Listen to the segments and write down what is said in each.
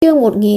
Chương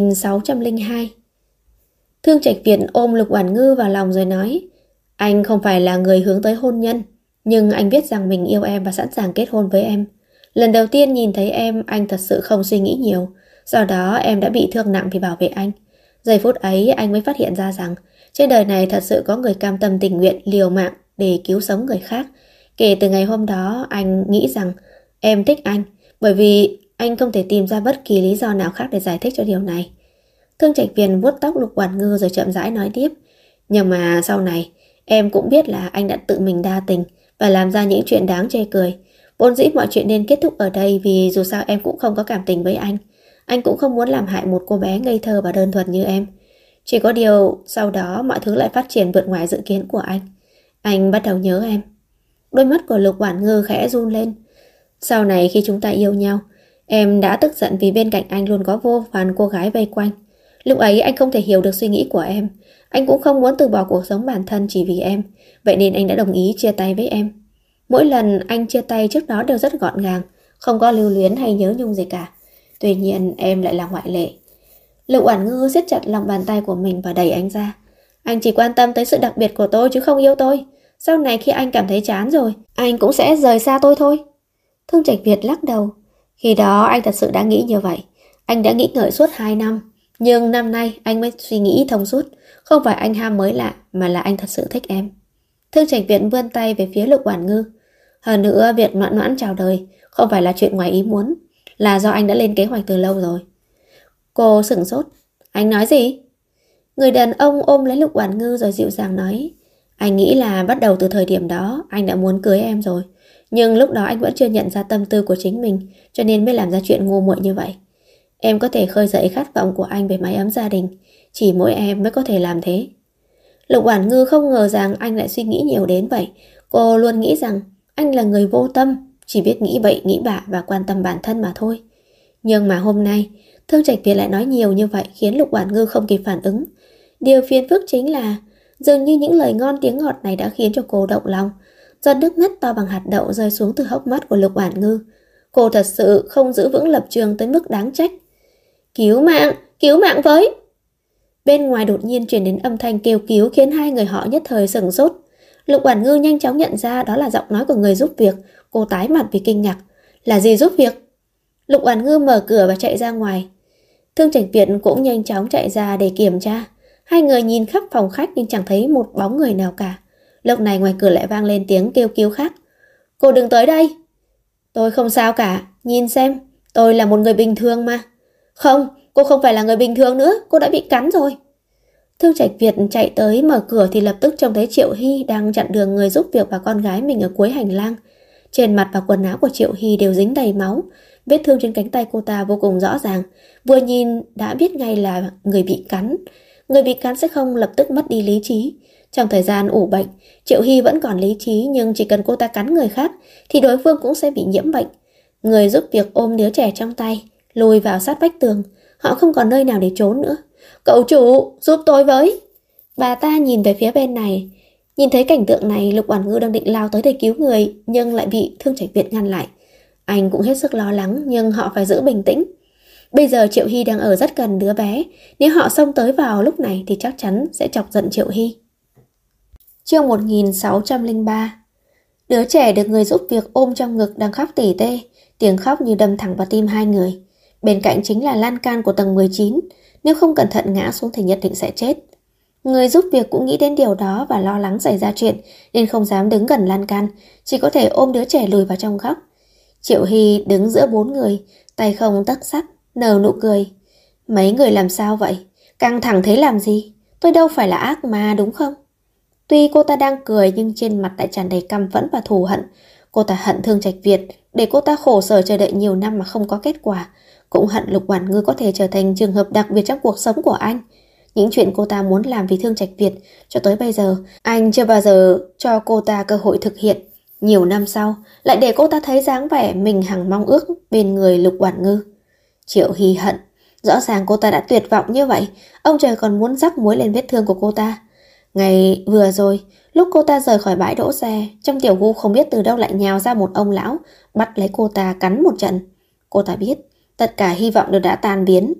1602. Thương Trạch Việt ôm Lục Oản Ngư vào lòng rồi nói: Anh không phải là người hướng tới hôn nhân, nhưng anh biết rằng mình yêu em và sẵn sàng kết hôn với em. Lần đầu tiên nhìn thấy em, anh thật sự không suy nghĩ nhiều. Do đó em đã bị thương nặng vì bảo vệ anh. Giây phút ấy anh mới phát hiện ra rằng trên đời này thật sự có người cam tâm tình nguyện liều mạng để cứu sống người khác. Kể từ ngày hôm đó anh nghĩ rằng em thích anh, bởi vì anh không thể tìm ra bất kỳ lý do nào khác để giải thích cho điều này. Thương Trạch Việt vuốt tóc Lục Oản Ngư rồi chậm rãi nói tiếp: Nhưng mà sau này em cũng biết là anh đã tự mình đa tình và làm ra những chuyện đáng chê cười. Vốn dĩ mọi chuyện nên kết thúc ở đây, vì dù sao em cũng không có cảm tình với anh. Anh cũng không muốn làm hại một cô bé ngây thơ và đơn thuần như em. Chỉ có điều sau đó mọi thứ lại phát triển vượt ngoài dự kiến của anh. Anh bắt đầu nhớ em. Đôi mắt của Lục Oản Ngư khẽ run lên. Sau này khi chúng ta yêu nhau, em đã tức giận vì bên cạnh anh luôn có vô vàn cô gái vây quanh. Lúc ấy anh không thể hiểu được suy nghĩ của em. Anh cũng không muốn từ bỏ cuộc sống bản thân chỉ vì em. Vậy nên anh đã đồng ý chia tay với em. Mỗi lần anh chia tay trước đó đều rất gọn gàng, không có lưu luyến hay nhớ nhung gì cả. Tuy nhiên em lại là ngoại lệ. Lục Oản Ngư siết chặt lòng bàn tay của mình và đẩy anh ra. Anh chỉ quan tâm tới sự đặc biệt của tôi chứ không yêu tôi. Sau này khi anh cảm thấy chán rồi, anh cũng sẽ rời xa tôi thôi. Thương Trạch Việt lắc đầu. Khi đó anh thật sự đã nghĩ như vậy. Anh đã nghĩ ngợi suốt 2 năm. Nhưng năm nay anh mới suy nghĩ thông suốt. Không phải anh ham mới lạ, mà là anh thật sự thích em. Thương Trạch Việt vươn tay về phía Lục Oản Ngư. Hơn nữa việc Noãn Noãn chào đời không phải là chuyện ngoài ý muốn, là do anh đã lên kế hoạch từ lâu rồi. Cô sửng sốt. Anh nói gì? Người đàn ông ôm lấy Lục Oản Ngư rồi dịu dàng nói: Anh nghĩ là bắt đầu từ thời điểm đó anh đã muốn cưới em rồi. Nhưng lúc đó anh vẫn chưa nhận ra tâm tư của chính mình, cho nên mới làm ra chuyện ngu muội như vậy. Em có thể khơi dậy khát vọng của anh về mái ấm gia đình. Chỉ mỗi em mới có thể làm thế. Lục Oản Ngư không ngờ rằng anh lại suy nghĩ nhiều đến vậy. Cô luôn nghĩ rằng anh là người vô tâm, chỉ biết nghĩ bậy nghĩ bạ và quan tâm bản thân mà thôi. Nhưng mà hôm nay Thương Trạch Việt lại nói nhiều như vậy khiến Lục Oản Ngư không kịp phản ứng. Điều phiền phức chính là dường như những lời ngon tiếng ngọt này đã khiến cho cô động lòng. Giọt nước mắt to bằng hạt đậu rơi xuống từ hốc mắt của Lục Oản Ngư. Cô thật sự không giữ vững lập trường tới mức đáng trách. Cứu mạng với! Bên ngoài đột nhiên truyền đến âm thanh kêu cứu khiến hai người họ nhất thời sửng sốt. Lục Oản Ngư nhanh chóng nhận ra đó là giọng nói của người giúp việc. Cô tái mặt vì kinh ngạc. Là gì giúp việc? Lục Oản Ngư mở cửa và chạy ra ngoài. Thương Trạch Việt cũng nhanh chóng chạy ra để kiểm tra. Hai người nhìn khắp phòng khách nhưng chẳng thấy một bóng người nào cả. Lúc này ngoài cửa lại vang lên tiếng kêu cứu khác. Cô đừng tới đây! Tôi không sao cả, nhìn xem, tôi là một người bình thường mà. Không, cô không phải là người bình thường nữa, cô đã bị cắn rồi. Thương Trạch Việt chạy tới mở cửa thì lập tức trông thấy Triệu Hy đang chặn đường người giúp việc và con gái mình ở cuối hành lang. Trên mặt và quần áo của Triệu Hy đều dính đầy máu. Vết thương trên cánh tay cô ta vô cùng rõ ràng. Vừa nhìn đã biết ngay là người bị cắn. Người bị cắn sẽ không lập tức mất đi lý trí. Trong thời gian ủ bệnh, Triệu Hy vẫn còn lý trí, nhưng chỉ cần cô ta cắn người khác thì đối phương cũng sẽ bị nhiễm bệnh. Người giúp việc ôm đứa trẻ trong tay, lùi vào sát vách tường. Họ không còn nơi nào để trốn nữa. Cậu chủ, giúp tôi với! Bà ta nhìn về phía bên này. Nhìn thấy cảnh tượng này, Lục Oản Ngư đang định lao tới để cứu người, nhưng lại bị Thương Trạch Việt ngăn lại. Anh cũng hết sức lo lắng, nhưng họ phải giữ bình tĩnh. Bây giờ Triệu Hy đang ở rất gần đứa bé. Nếu họ xông tới vào lúc này thì chắc chắn sẽ chọc giận Triệu Hy. Chương 1603. Đứa trẻ được người giúp việc ôm trong ngực đang khóc tỉ tê. Tiếng khóc như đâm thẳng vào tim hai người. Bên cạnh chính là lan can của tầng 19. Nếu không cẩn thận ngã xuống thì nhất định sẽ chết. Người giúp việc cũng nghĩ đến điều đó và lo lắng xảy ra chuyện nên không dám đứng gần lan can, chỉ có thể ôm đứa trẻ lùi vào trong góc. Triệu Hy đứng giữa 4 người, tay không tấc sắt, nở nụ cười. Mấy người làm sao vậy? Căng thẳng thế làm gì? Tôi đâu phải là ác ma đúng không? Tuy cô ta đang cười nhưng trên mặt lại tràn đầy căm phẫn và thù hận. Cô ta hận Thương Trạch Việt để cô ta khổ sở chờ đợi nhiều năm mà không có kết quả. Cũng hận Lục Oản Ngư có thể trở thành trường hợp đặc biệt trong cuộc sống của anh. Những chuyện cô ta muốn làm vì Thương Trạch Việt cho tới bây giờ, anh chưa bao giờ cho cô ta cơ hội thực hiện. Nhiều năm sau, lại để cô ta thấy dáng vẻ mình hằng mong ước bên người Lục Oản Ngư. Triệu Hy hận. Rõ ràng cô ta đã tuyệt vọng như vậy, ông trời còn muốn rắc muối lên vết thương của cô ta. Ngày vừa rồi, lúc cô ta rời khỏi bãi đỗ xe, trong tiểu gu không biết từ đâu lại nhào ra một ông lão, bắt lấy cô ta cắn một trận. Cô ta biết, tất cả hy vọng đều đã tan biến.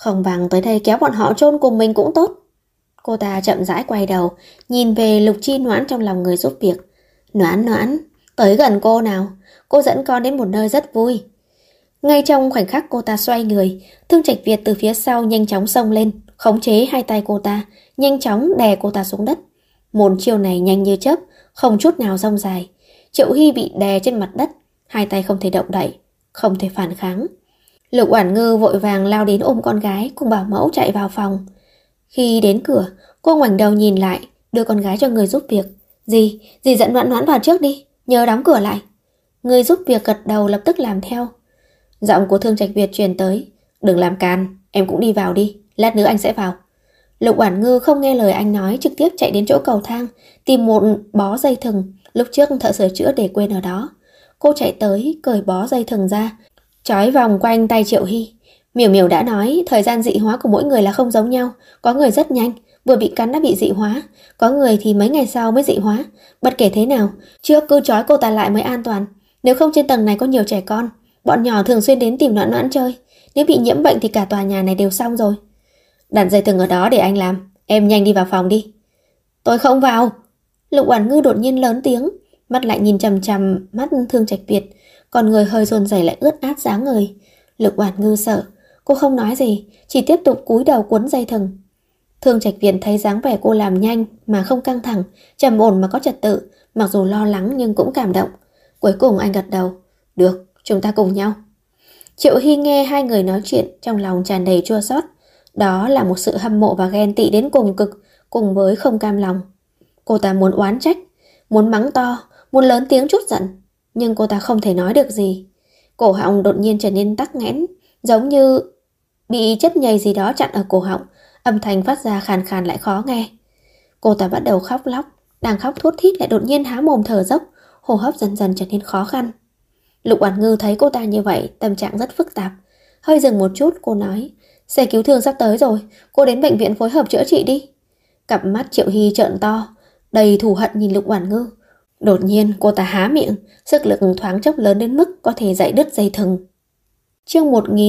Không bằng tới đây kéo bọn họ chôn cùng mình cũng tốt. Cô ta chậm rãi quay đầu, nhìn về Lục Chi Noãn trong lòng người giúp việc. Noãn Noãn, tới gần cô nào, cô dẫn con đến một nơi rất vui. Ngay trong khoảnh khắc cô ta xoay người, Thương Trạch Việt từ phía sau nhanh chóng xông lên, khống chế hai tay cô ta, nhanh chóng đè cô ta xuống đất. Một chiêu này nhanh như chớp, không chút nào rông dài. Triệu Hy bị đè trên mặt đất, hai tay không thể động đậy, không thể phản kháng. Lục Oản Ngư vội vàng lao đến ôm con gái cùng bảo mẫu chạy vào phòng. Khi đến cửa, cô ngoảnh đầu nhìn lại, đưa con gái cho người giúp việc. Dì dẫn Noãn Noãn vào trước đi, nhớ đóng cửa lại. Người giúp việc gật đầu lập tức làm theo. Giọng của Thương Trạch Việt truyền tới. Đừng làm càn, em cũng đi vào đi, lát nữa anh sẽ vào. Lục Oản Ngư không nghe lời anh nói, trực tiếp chạy đến chỗ cầu thang, tìm một bó dây thừng, lúc trước thợ sửa chữa để quên ở đó. Cô chạy tới, cởi bó dây thừng ra, trói vòng quanh tay Triệu Hy. Miểu Miểu đã nói, thời gian dị hóa của mỗi người là không giống nhau, có người rất nhanh, vừa bị cắn đã bị dị hóa, có người thì mấy ngày sau mới dị hóa. Bất kể thế nào, trước cứ trói cô ta lại mới an toàn, nếu không trên tầng này có nhiều trẻ con, bọn nhỏ thường xuyên đến tìm Noãn Noãn chơi, nếu bị nhiễm bệnh thì cả tòa nhà này đều xong rồi. Đặt dây thừng ở đó để anh làm, em nhanh đi vào phòng đi. Tôi không vào. Lục Oản Ngư đột nhiên lớn tiếng, mắt lại nhìn chằm chằm mắt Thương Trạch Việt, còn người hơi run rẩy lại ướt át dáng người. Lục Oản Ngư sợ, cô không nói gì, chỉ tiếp tục cúi đầu cuốn dây thừng. Thương Trạch Viện thấy dáng vẻ cô làm nhanh mà không căng thẳng, trầm ổn mà có trật tự, mặc dù lo lắng nhưng cũng cảm động. Cuối cùng anh gật đầu. Được, chúng ta cùng nhau. Triệu Hy nghe hai người nói chuyện, trong lòng tràn đầy chua xót. Đó là một sự hâm mộ và ghen tị đến cùng cực, cùng với không cam lòng. Cô ta muốn oán trách, muốn mắng to, muốn lớn tiếng trút giận, nhưng cô ta không thể nói được gì. Cổ họng đột nhiên trở nên tắc nghẽn, giống như bị chất nhầy gì đó chặn ở cổ họng, âm thanh phát ra khàn khàn lại khó nghe. Cô ta bắt đầu khóc lóc, đang khóc thút thít lại đột nhiên há mồm thở dốc, hô hấp dần dần trở nên khó khăn. Lục Oản Ngư thấy cô ta như vậy, tâm trạng rất phức tạp. Hơi dừng một chút, cô nói, xe cứu thương sắp tới rồi, cô đến bệnh viện phối hợp chữa trị đi. Cặp mắt Triệu Hy trợn to, đầy thù hận nhìn Lục Oản Ngư. Đột nhiên cô ta há miệng, sức lực thoáng chốc lớn đến mức có thể dạy đứt dây thừng. Chương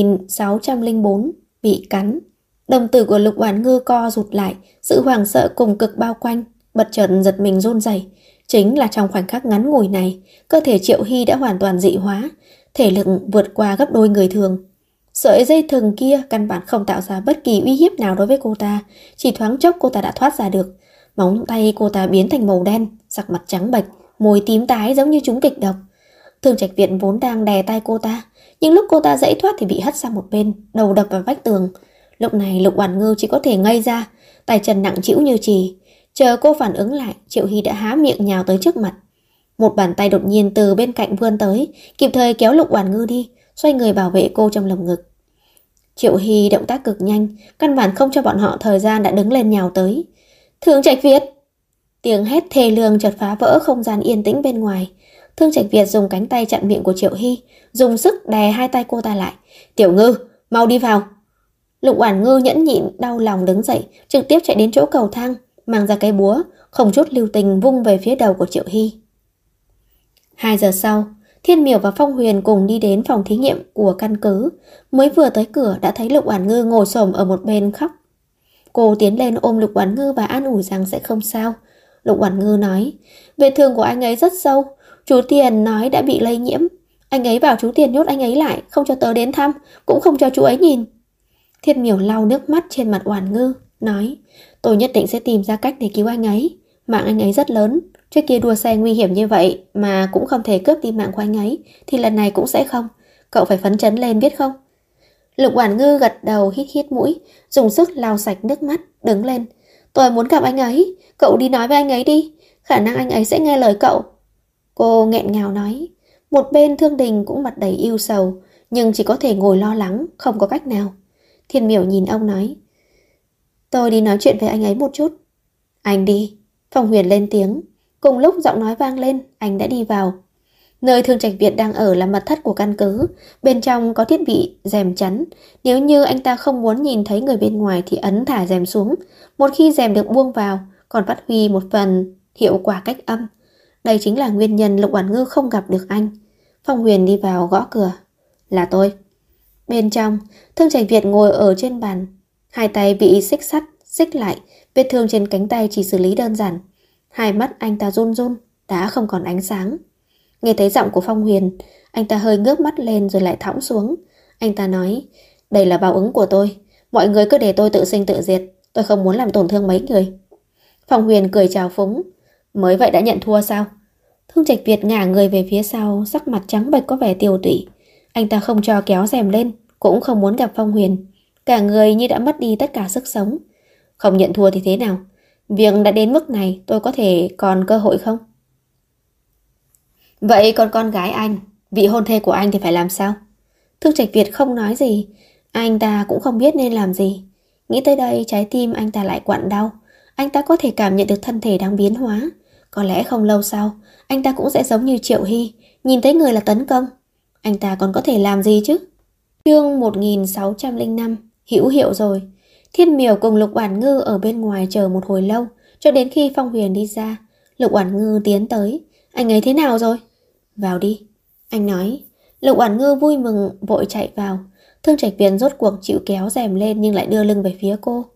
1604, bị cắn. Đồng tử của Lục Oản Ngư co rụt lại, sự hoảng sợ cùng cực bao quanh, bật chợt giật mình run rẩy. Chính là trong khoảnh khắc ngắn ngủi này, cơ thể Triệu Hy đã hoàn toàn dị hóa, thể lực vượt qua gấp đôi người thường. Sợi dây thừng kia căn bản không tạo ra bất kỳ uy hiếp nào đối với cô ta, chỉ thoáng chốc cô ta đã thoát ra được. Móng tay cô ta biến thành màu đen, sắc mặt trắng bệch, môi tím tái giống như trúng kịch độc. Thương Trạch Viện vốn đang đè tay cô ta, nhưng lúc cô ta giãy thoát thì bị hất sang một bên, đầu đập vào vách tường. Lúc này Lục Oản Ngư chỉ có thể ngây ra, tay chân nặng trĩu như chì. Chờ cô phản ứng lại, Triệu Hy đã há miệng nhào tới trước mặt. Một bàn tay đột nhiên từ bên cạnh vươn tới, kịp thời kéo Lục Oản Ngư đi, xoay người bảo vệ cô trong lồng ngực. Triệu Hy động tác cực nhanh, căn bản không cho bọn họ thời gian đã đứng lên nhào tới. Thương Trạch Việt! Tiếng hét thê lương chợt phá vỡ không gian yên tĩnh bên ngoài. Thương Trạch Việt dùng cánh tay chặn miệng của Triệu Hy, dùng sức đè hai tay cô ta lại. Tiểu Ngư, mau đi vào! Lục Oản Ngư nhẫn nhịn đau lòng đứng dậy, trực tiếp chạy đến chỗ cầu thang, mang ra cái búa, không chút lưu tình vung về phía đầu của Triệu Hy. 2 giờ sau, Thiên Miểu và Phong Huyền cùng đi đến phòng thí nghiệm của căn cứ. Mới vừa tới cửa đã thấy Lục Oản Ngư ngồi xổm ở một bên khóc. Cô tiến lên ôm Lục Oản Ngư và an ủi rằng sẽ không sao. Lục Oản Ngư nói, vết thương của anh ấy rất sâu, chú Tiền nói đã bị lây nhiễm. Anh ấy bảo chú Tiền nhốt anh ấy lại, không cho tớ đến thăm, cũng không cho chú ấy nhìn. Thiên Miểu lau nước mắt trên mặt Oản Ngư, nói, tôi nhất định sẽ tìm ra cách để cứu anh ấy. Mạng anh ấy rất lớn, trước kia đua xe nguy hiểm như vậy mà cũng không thể cướp đi mạng của anh ấy, thì lần này cũng sẽ không. Cậu phải phấn chấn lên biết không? Lục Oản Ngư gật đầu, hít hít mũi, dùng sức lau sạch nước mắt, đứng lên. Tôi muốn gặp anh ấy, cậu đi nói với anh ấy đi, khả năng anh ấy sẽ nghe lời cậu. Cô nghẹn ngào nói. Một bên Thương Đình cũng mặt đầy ưu sầu, nhưng chỉ có thể ngồi lo lắng, không có cách nào. Thiên Miểu nhìn ông nói, tôi đi nói chuyện với anh ấy một chút. Anh đi. Phong Huyền lên tiếng. Cùng lúc giọng nói vang lên, anh đã đi vào. Nơi Thương Trạch Việt đang ở là mật thất của căn cứ, bên trong có thiết bị rèm chắn. Nếu như anh ta không muốn nhìn thấy người bên ngoài thì ấn thả rèm xuống. Một khi rèm được buông vào, còn phát huy một phần hiệu quả cách âm. Đây chính là nguyên nhân Lục Oản Ngư không gặp được anh. Phong Huyền đi vào gõ cửa. Là tôi. Bên trong, Thương Trạch Việt ngồi ở trên bàn, hai tay bị xích sắt, xích lại, vết thương trên cánh tay chỉ xử lý đơn giản. Hai mắt anh ta run run, đã không còn ánh sáng. Nghe thấy giọng của Phong Huyền, anh ta hơi ngước mắt lên rồi lại thõng xuống. Anh ta nói, đây là báo ứng của tôi, mọi người cứ để tôi tự sinh tự diệt, tôi không muốn làm tổn thương mấy người. Phong Huyền cười chào phúng, mới vậy đã nhận thua sao? Thương Trạch Việt ngả người về phía sau, sắc mặt trắng bệch có vẻ tiêu tụy. Anh ta không cho kéo rèm lên, cũng không muốn gặp Phong Huyền. Cả người như đã mất đi tất cả sức sống. Không nhận thua thì thế nào? Việc đã đến mức này tôi có thể còn cơ hội không? Vậy còn con gái anh, vị hôn thê của anh thì phải làm sao? Thương Trạch Việt không nói gì. Anh ta cũng không biết nên làm gì. Nghĩ tới đây trái tim anh ta lại quặn đau. Anh ta có thể cảm nhận được thân thể đang biến hóa. Có lẽ không lâu sau anh ta cũng sẽ giống như Triệu Hy, nhìn thấy người là tấn công. Anh ta còn có thể làm gì chứ? Chương 1605. Hữu hiệu rồi. Thiên Miểu cùng Lục Oản Ngư ở bên ngoài chờ một hồi lâu, cho đến khi Phong Huyền đi ra. Lục Oản Ngư tiến tới. Anh ấy thế nào rồi? Vào đi, anh nói. Lục Oản Ngư vui mừng vội chạy vào. Thương Trạch Viễn rốt cuộc chịu kéo rèm lên nhưng lại đưa lưng về phía cô.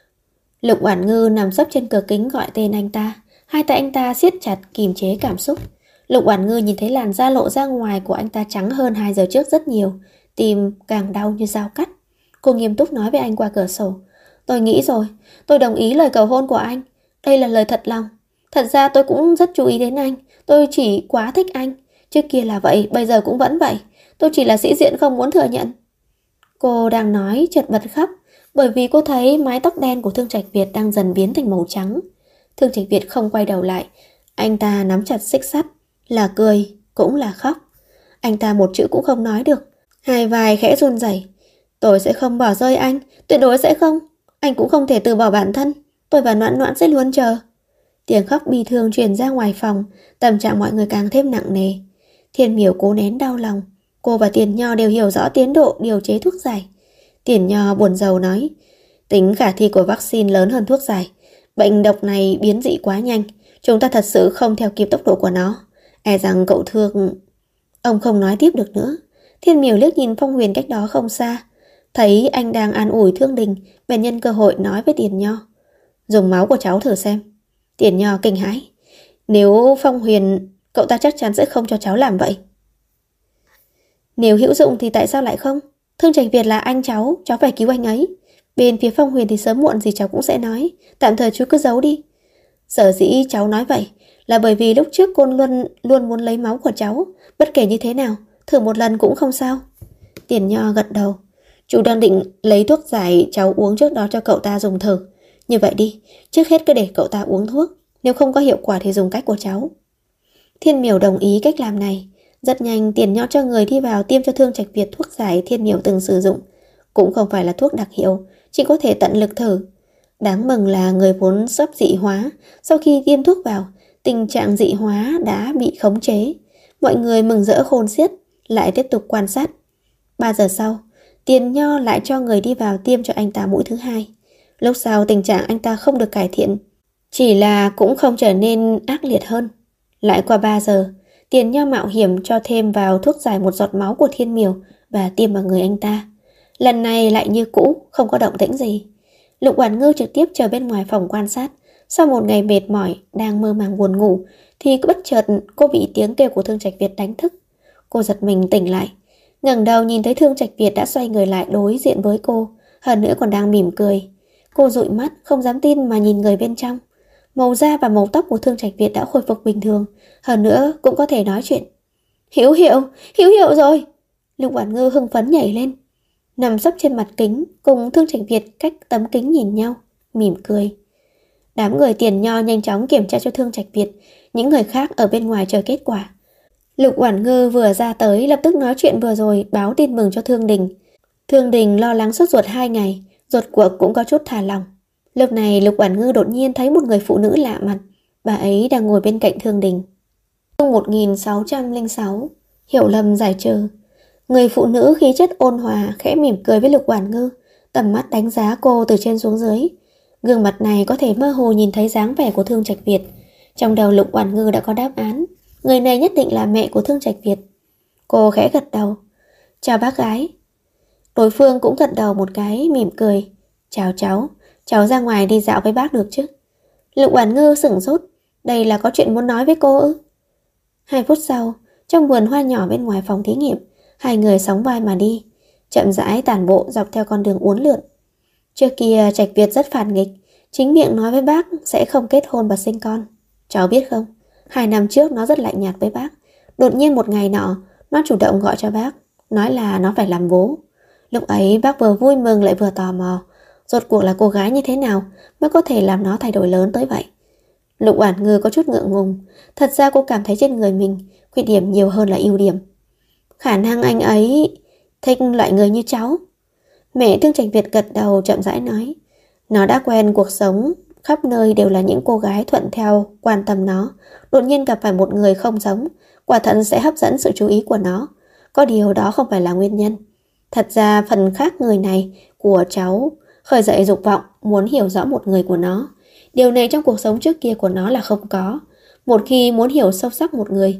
Lục Oản Ngư nằm sấp trên cửa kính gọi tên anh ta. Hai tay anh ta siết chặt kìm chế cảm xúc. Lục Oản Ngư nhìn thấy làn da lộ ra ngoài của anh ta trắng hơn 2 giờ trước rất nhiều, tim càng đau như dao cắt. Cô nghiêm túc nói với anh qua cửa sổ. Tôi nghĩ rồi, tôi đồng ý lời cầu hôn của anh. Đây là lời thật lòng. Thật ra tôi cũng rất chú ý đến anh. Tôi chỉ quá thích anh. Trước kia là vậy, bây giờ cũng vẫn vậy. Tôi chỉ là sĩ diện không muốn thừa nhận. Cô đang nói chợt bật khóc, bởi vì cô thấy mái tóc đen của Thương Trạch Việt đang dần biến thành màu trắng. Thương Trạch Việt không quay đầu lại. Anh ta nắm chặt xích sắt, là cười, cũng là khóc. Anh ta một chữ cũng không nói được. Hai vai khẽ run rẩy. Tôi sẽ không bỏ rơi anh, tuyệt đối sẽ không. Anh cũng không thể từ bỏ bản thân. Tôi và Noãn Noãn sẽ luôn chờ. Tiếng khóc bi thương truyền ra ngoài phòng, tâm trạng mọi người càng thêm nặng nề. Thiên Miểu cố nén đau lòng. Cô và Tiền Nho đều hiểu rõ tiến độ điều chế thuốc giải. Tiền Nho buồn rầu nói, tính khả thi của vaccine lớn hơn thuốc giải. Bệnh độc này biến dị quá nhanh, chúng ta thật sự không theo kịp tốc độ của nó. E rằng cậu Thương... Ông không nói tiếp được nữa. Thiên Miểu liếc nhìn Phong Huyền cách đó không xa, thấy anh đang an ủi Thương Đình, bèn nhân cơ hội nói với Tiền Nho, dùng máu của cháu thử xem. Tiền Nho kinh hãi, nếu Phong Huyền, cậu ta chắc chắn sẽ không cho cháu làm vậy. Nếu hữu dụng thì tại sao lại không? Thương Trạch Việt là anh cháu phải cứu anh ấy. Bên phía Phong Huyền thì sớm muộn gì cháu cũng sẽ nói, tạm thời chú cứ giấu đi. Sở dĩ cháu nói vậy là bởi vì lúc trước Côn Luân luôn muốn lấy máu của cháu, bất kể như thế nào, thử một lần cũng không sao. Tiền Nho gật đầu. Chú đang định lấy thuốc giải cháu uống trước đó cho cậu ta dùng thử. Như vậy đi, trước hết cứ để cậu ta uống thuốc, nếu không có hiệu quả thì dùng cách của cháu. Thiên Miểu đồng ý cách làm này. Rất nhanh Tiền Nho cho người đi vào tiêm cho Thương Trạch Việt thuốc giải Thiên Miểu từng sử dụng. Cũng không phải là thuốc đặc hiệu, chỉ có thể tận lực thử. Đáng mừng là người vốn sắp dị hóa, sau khi tiêm thuốc vào, tình trạng dị hóa đã bị khống chế. Mọi người mừng rỡ khôn xiết, lại tiếp tục quan sát. 3 giờ sau, Tiền Nho lại cho người đi vào tiêm cho anh ta mũi thứ 2. Lúc sau tình trạng anh ta không được cải thiện, chỉ là cũng không trở nên ác liệt hơn. Lại qua 3 giờ, Tiền Nho mạo hiểm cho thêm vào thuốc giải một giọt máu của Thiên Miểu và tiêm vào người anh ta. Lần này lại như cũ, không có động tĩnh gì. Lục Oản Ngư trực tiếp chờ bên ngoài phòng quan sát. Sau một ngày mệt mỏi, đang mơ màng buồn ngủ, thì bất chợt cô bị tiếng kêu của Thương Trạch Việt đánh thức. Cô giật mình tỉnh lại, ngẩng đầu nhìn thấy Thương Trạch Việt đã xoay người lại đối diện với cô, hơn nữa còn đang mỉm cười. Cô dụi mắt, không dám tin mà nhìn người bên trong. Màu da và màu tóc của Thương Trạch Việt đã khôi phục bình thường, hơn nữa cũng có thể nói chuyện. Hữu hiệu rồi! Lục Oản Ngư hưng phấn nhảy lên, nằm sấp trên mặt kính, cùng Thương Trạch Việt cách tấm kính nhìn nhau, mỉm cười. Đám người Tiền Nho nhanh chóng kiểm tra cho Thương Trạch Việt, những người khác ở bên ngoài chờ kết quả. Lục Oản Ngư vừa ra tới lập tức nói chuyện vừa rồi, báo tin mừng cho Thương Đình. Thương Đình lo lắng sốt ruột 2 ngày, rốt cuộc cũng có chút thả lòng. Lúc này Lục Oản Ngư đột nhiên thấy một người phụ nữ lạ mặt, bà ấy đang ngồi bên cạnh Thương Đình. Chương 1606. Hiểu lầm giải trừ. Người phụ nữ khí chất ôn hòa khẽ mỉm cười với Lục Oản Ngư, tầm mắt đánh giá cô từ trên xuống dưới. Gương mặt này có thể mơ hồ nhìn thấy dáng vẻ của Thương Trạch Việt. Trong đầu Lục Oản Ngư đã có đáp án, người này nhất định là mẹ của Thương Trạch Việt. Cô khẽ gật đầu. Chào bác gái. Đối phương cũng gật đầu một cái, mỉm cười. Chào cháu ra ngoài đi dạo với bác được chứ? Lục Oản Ngư sửng sốt, đây là có chuyện muốn nói với cô ư? 2 phút sau, trong vườn hoa nhỏ bên ngoài phòng thí nghiệm, hai người sóng vai mà đi, chậm rãi tản bộ dọc theo con đường uốn lượn. Trước kia Trạch Việt rất phản nghịch, chính miệng nói với bác sẽ không kết hôn và sinh con. Cháu biết không, 2 năm trước nó rất lạnh nhạt với bác. Đột nhiên một ngày nọ, nó chủ động gọi cho bác, nói là nó phải làm bố. Lúc ấy bác vừa vui mừng lại vừa tò mò, rốt cuộc là cô gái như thế nào mới có thể làm nó thay đổi lớn tới vậy. Lục Oản Ngư có chút ngượng ngùng, thật ra cô cảm thấy trên người mình khuyết điểm nhiều hơn là ưu điểm. Khả năng anh ấy thích loại người như cháu. Mẹ Thương Trạch Việt gật đầu chậm rãi nói, nó đã quen cuộc sống khắp nơi đều là những cô gái thuận theo quan tâm nó, đột nhiên gặp phải một người không giống, quả thật sẽ hấp dẫn sự chú ý của nó. Có điều đó không phải là nguyên nhân. Thật ra phần khác người này của cháu khởi dậy dục vọng muốn hiểu rõ một người của nó. Điều này trong cuộc sống trước kia của nó là không có. Một khi muốn hiểu sâu sắc một người,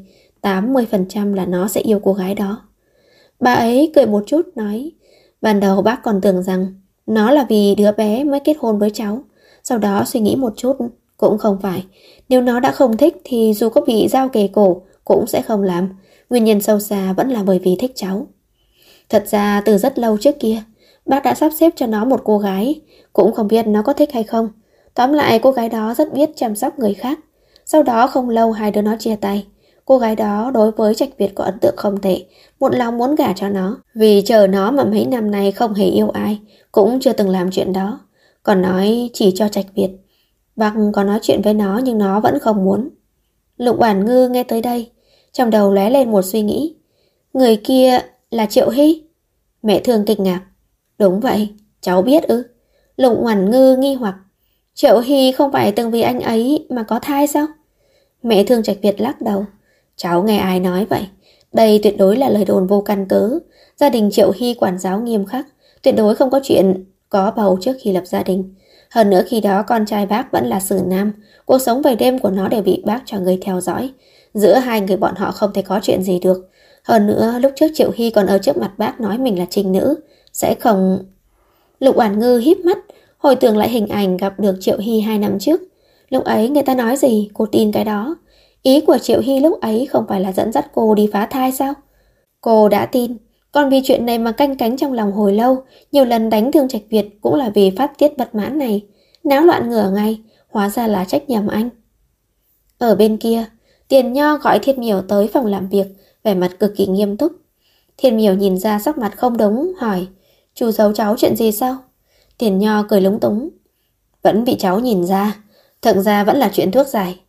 80% là nó sẽ yêu cô gái đó. Bà ấy cười một chút nói, ban đầu bác còn tưởng rằng nó là vì đứa bé mới kết hôn với cháu. Sau đó suy nghĩ một chút, cũng không phải. Nếu nó đã không thích thì dù có bị dao kề cổ cũng sẽ không làm. Nguyên nhân sâu xa vẫn là bởi vì thích cháu. Thật ra từ rất lâu trước kia, bác đã sắp xếp cho nó một cô gái, cũng không biết nó có thích hay không. Tóm lại cô gái đó rất biết chăm sóc người khác. Sau đó không lâu hai đứa nó chia tay. Cô gái đó đối với Trạch Việt có ấn tượng không tệ, một lòng muốn gả cho nó. Vì chờ nó mà mấy năm nay không hề yêu ai, cũng chưa từng làm chuyện đó. Còn nói chỉ cho Trạch Việt. Bác có nói chuyện với nó nhưng nó vẫn không muốn. Lục Oản Ngư nghe tới đây, trong đầu lóe lên một suy nghĩ. Người kia là Triệu Hy? Mẹ Thương kinh ngạc. Đúng vậy, cháu biết ư? Lục Oản Ngư nghi hoặc. Triệu Hy không phải từng vì anh ấy mà có thai sao? Mẹ Thương Trạch Việt lắc đầu. Cháu nghe ai nói vậy? Đây tuyệt đối là lời đồn vô căn cứ. Gia đình Triệu Hy quản giáo nghiêm khắc, tuyệt đối không có chuyện có bầu trước khi lập gia đình. Hơn nữa khi đó con trai bác vẫn là Sử Nam, cuộc sống về đêm của nó đều bị bác cho người theo dõi. Giữa hai người bọn họ không thể có chuyện gì được. Hơn nữa lúc trước Triệu Hy còn ở trước mặt bác nói mình là trinh nữ, sẽ không... Lục Oản Ngư híp mắt, hồi tưởng lại hình ảnh gặp được Triệu Hy 2 năm trước. Lúc ấy người ta nói gì, cô tin cái đó. Ý của Triệu Hy lúc ấy không phải là dẫn dắt cô đi phá thai sao? Cô đã tin, còn vì chuyện này mà canh cánh trong lòng hồi lâu, nhiều lần đánh Thương Trạch Việt cũng là vì phát tiết bất mãn này. Náo loạn ngửa ngay, hóa ra là trách nhầm anh. Ở bên kia, Tiền Nho gọi Thiên Miểu tới phòng làm việc, vẻ mặt cực kỳ nghiêm túc. Thiên Miểu nhìn ra sắc mặt không đúng, hỏi, chú giấu cháu chuyện gì sao? Tiền Nho cười lúng túng. Vẫn bị cháu nhìn ra, thực ra vẫn là chuyện thuốc giải.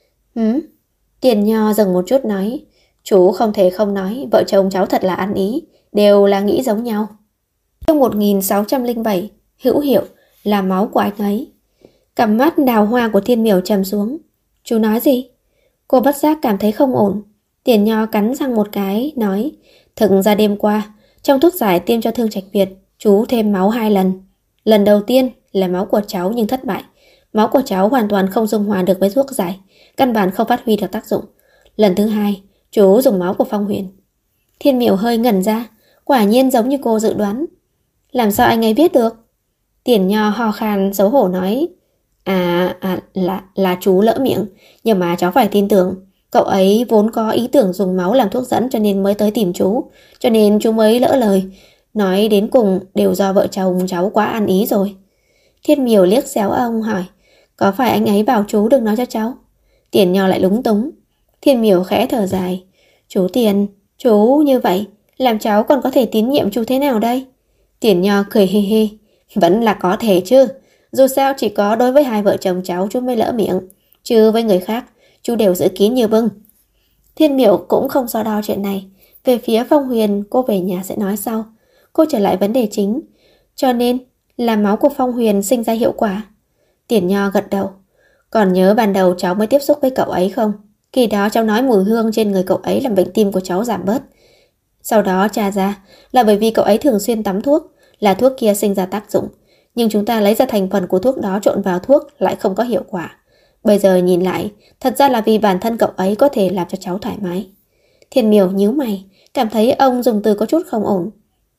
Tiền Nho dừng một chút nói, chú không thể không nói, vợ chồng cháu thật là ăn ý, đều là nghĩ giống nhau. Trong 1607, hữu hiệu là máu của anh ấy. Cặp mắt đào hoa của Thiên Miểu trầm xuống. Chú nói gì? Cô bất giác cảm thấy không ổn. Tiền Nho cắn răng một cái, nói, thực ra đêm qua, trong thuốc giải tiêm cho Thương Trạch Việt, chú thêm máu 2 lần. Lần đầu tiên là máu của cháu nhưng thất bại. Máu của cháu hoàn toàn không dung hòa được với thuốc giải, căn bản không phát huy được tác dụng. Lần thứ 2, chú dùng máu của Phong Huyền. Thiên Miểu hơi ngẩn ra, quả nhiên giống như cô dự đoán. Làm sao anh ấy biết được? Tiền Nho ho khan xấu hổ nói, là chú lỡ miệng, nhưng mà cháu phải tin tưởng. Cậu ấy vốn có ý tưởng dùng máu làm thuốc dẫn cho nên mới tới tìm chú, cho nên chú mới lỡ lời. Nói đến cùng đều do vợ chồng cháu quá ăn ý rồi. Thiên Miểu liếc xéo ông hỏi, có phải anh ấy bảo chú đừng nói cho cháu? Tiền Nho lại lúng túng. Thiên Miểu khẽ thở dài, chú Tiền, chú như vậy làm cháu còn có thể tín nhiệm chú thế nào đây? Tiền Nho cười hi hi, vẫn là có thể chứ. Dù sao chỉ có đối với hai vợ chồng cháu chú mới lỡ miệng, chứ với người khác chú đều giữ kín như bưng. Thiên Miểu cũng không so đo chuyện này. Về phía Phong Huyền cô về nhà sẽ nói sau. Cô trở lại vấn đề chính. Cho nên là máu của Phong Huyền sinh ra hiệu quả. Tiền Nho gật đầu. Còn nhớ ban đầu cháu mới tiếp xúc với cậu ấy không? Khi đó cháu nói mùi hương trên người cậu ấy làm bệnh tim của cháu giảm bớt. Sau đó tra ra là bởi vì cậu ấy thường xuyên tắm thuốc, là thuốc kia sinh ra tác dụng. Nhưng chúng ta lấy ra thành phần của thuốc đó trộn vào thuốc lại không có hiệu quả. Bây giờ nhìn lại, thật ra là vì bản thân cậu ấy có thể làm cho cháu thoải mái. Thiên Miểu nhíu mày, cảm thấy ông dùng từ có chút không ổn.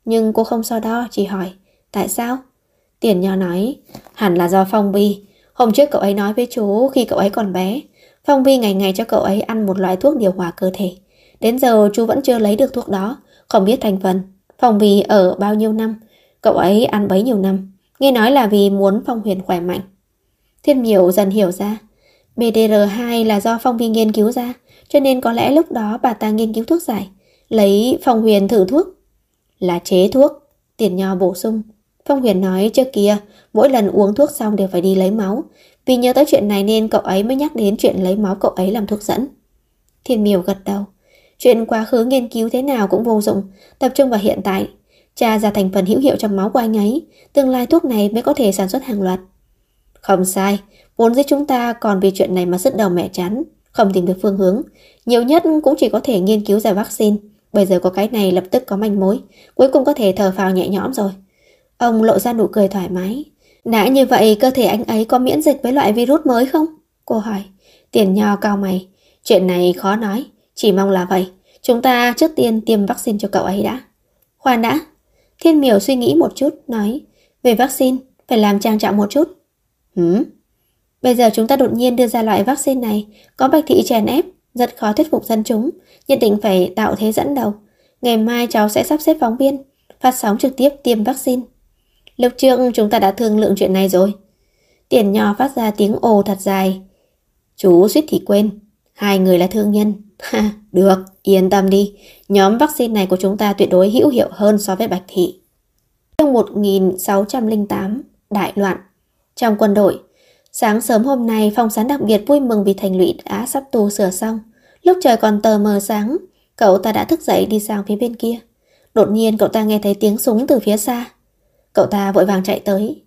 nhưng cô không so đo, chỉ hỏi, tại sao? Tiền Nho nói, hẳn là do Phong Vi. Hôm trước cậu ấy nói với chú khi cậu ấy còn bé, Phong Vi ngày ngày cho cậu ấy ăn một loại thuốc điều hòa cơ thể. Đến giờ chú vẫn chưa lấy được thuốc đó, không biết thành phần. Phong Vi ở bao nhiêu năm, cậu ấy ăn bấy nhiêu năm. Nghe nói là vì muốn Phong Huyền khỏe mạnh. Thiên Miểu dần hiểu ra, BDR2 là do Phong Vi nghiên cứu ra, cho nên có lẽ lúc đó bà ta nghiên cứu thuốc giải, lấy Phong Huyền thử thuốc. Là chế thuốc, Tiền Nho bổ sung. Phong Huyền nói trước kia, mỗi lần uống thuốc xong đều phải đi lấy máu. Vì nhớ tới chuyện này nên cậu ấy mới nhắc đến chuyện lấy máu cậu ấy làm thuốc dẫn. Thiên Miểu gật đầu. Chuyện quá khứ nghiên cứu thế nào cũng vô dụng, tập trung vào hiện tại. Tra ra thành phần hữu hiệu trong máu của anh ấy, tương lai thuốc này mới có thể sản xuất hàng loạt. Không sai, vốn dĩ chúng ta còn vì chuyện này mà sứt đầu mẻ chán, không tìm được phương hướng. Nhiều nhất cũng chỉ có thể nghiên cứu ra vaccine. Bây giờ có cái này lập tức có manh mối, cuối cùng có thể thở phào nhẹ nhõm rồi. Ông lộ ra nụ cười thoải mái. Đã như vậy cơ thể anh ấy có miễn dịch với loại virus mới không? Cô hỏi. Tiền Nho cau mày. Chuyện này khó nói, chỉ mong là vậy. Chúng ta trước tiên tiêm vaccine cho cậu ấy đã. Khoan đã. Thiên Miểu suy nghĩ một chút, nói. Về vaccine, phải làm trang trọng một chút. Bây giờ chúng ta đột nhiên đưa ra loại vaccine này, có Bạch Thị chèn ép, rất khó thuyết phục dân chúng, nhất định phải tạo thế dẫn đầu. Ngày mai cháu sẽ sắp xếp phóng viên, phát sóng trực tiếp tiêm vaccine. Lúc trước chúng ta đã thương lượng chuyện này rồi. Tiền Nho phát ra tiếng ồ thật dài. Chú suýt thì quên, hai người là thương nhân. Ha, được, yên tâm đi, nhóm vaccine này của chúng ta tuyệt đối hữu hiệu hơn so với Bạch Thị. Trong 1608, đại loạn. Trong quân đội, sáng sớm hôm nay Phong Sán đặc biệt vui mừng vì thành lũy đã sắp tu sửa xong. Lúc trời còn tờ mờ sáng, cậu ta đã thức dậy đi sang phía bên kia. Đột nhiên cậu ta nghe thấy tiếng súng từ phía xa. Cậu ta vội vàng chạy tới.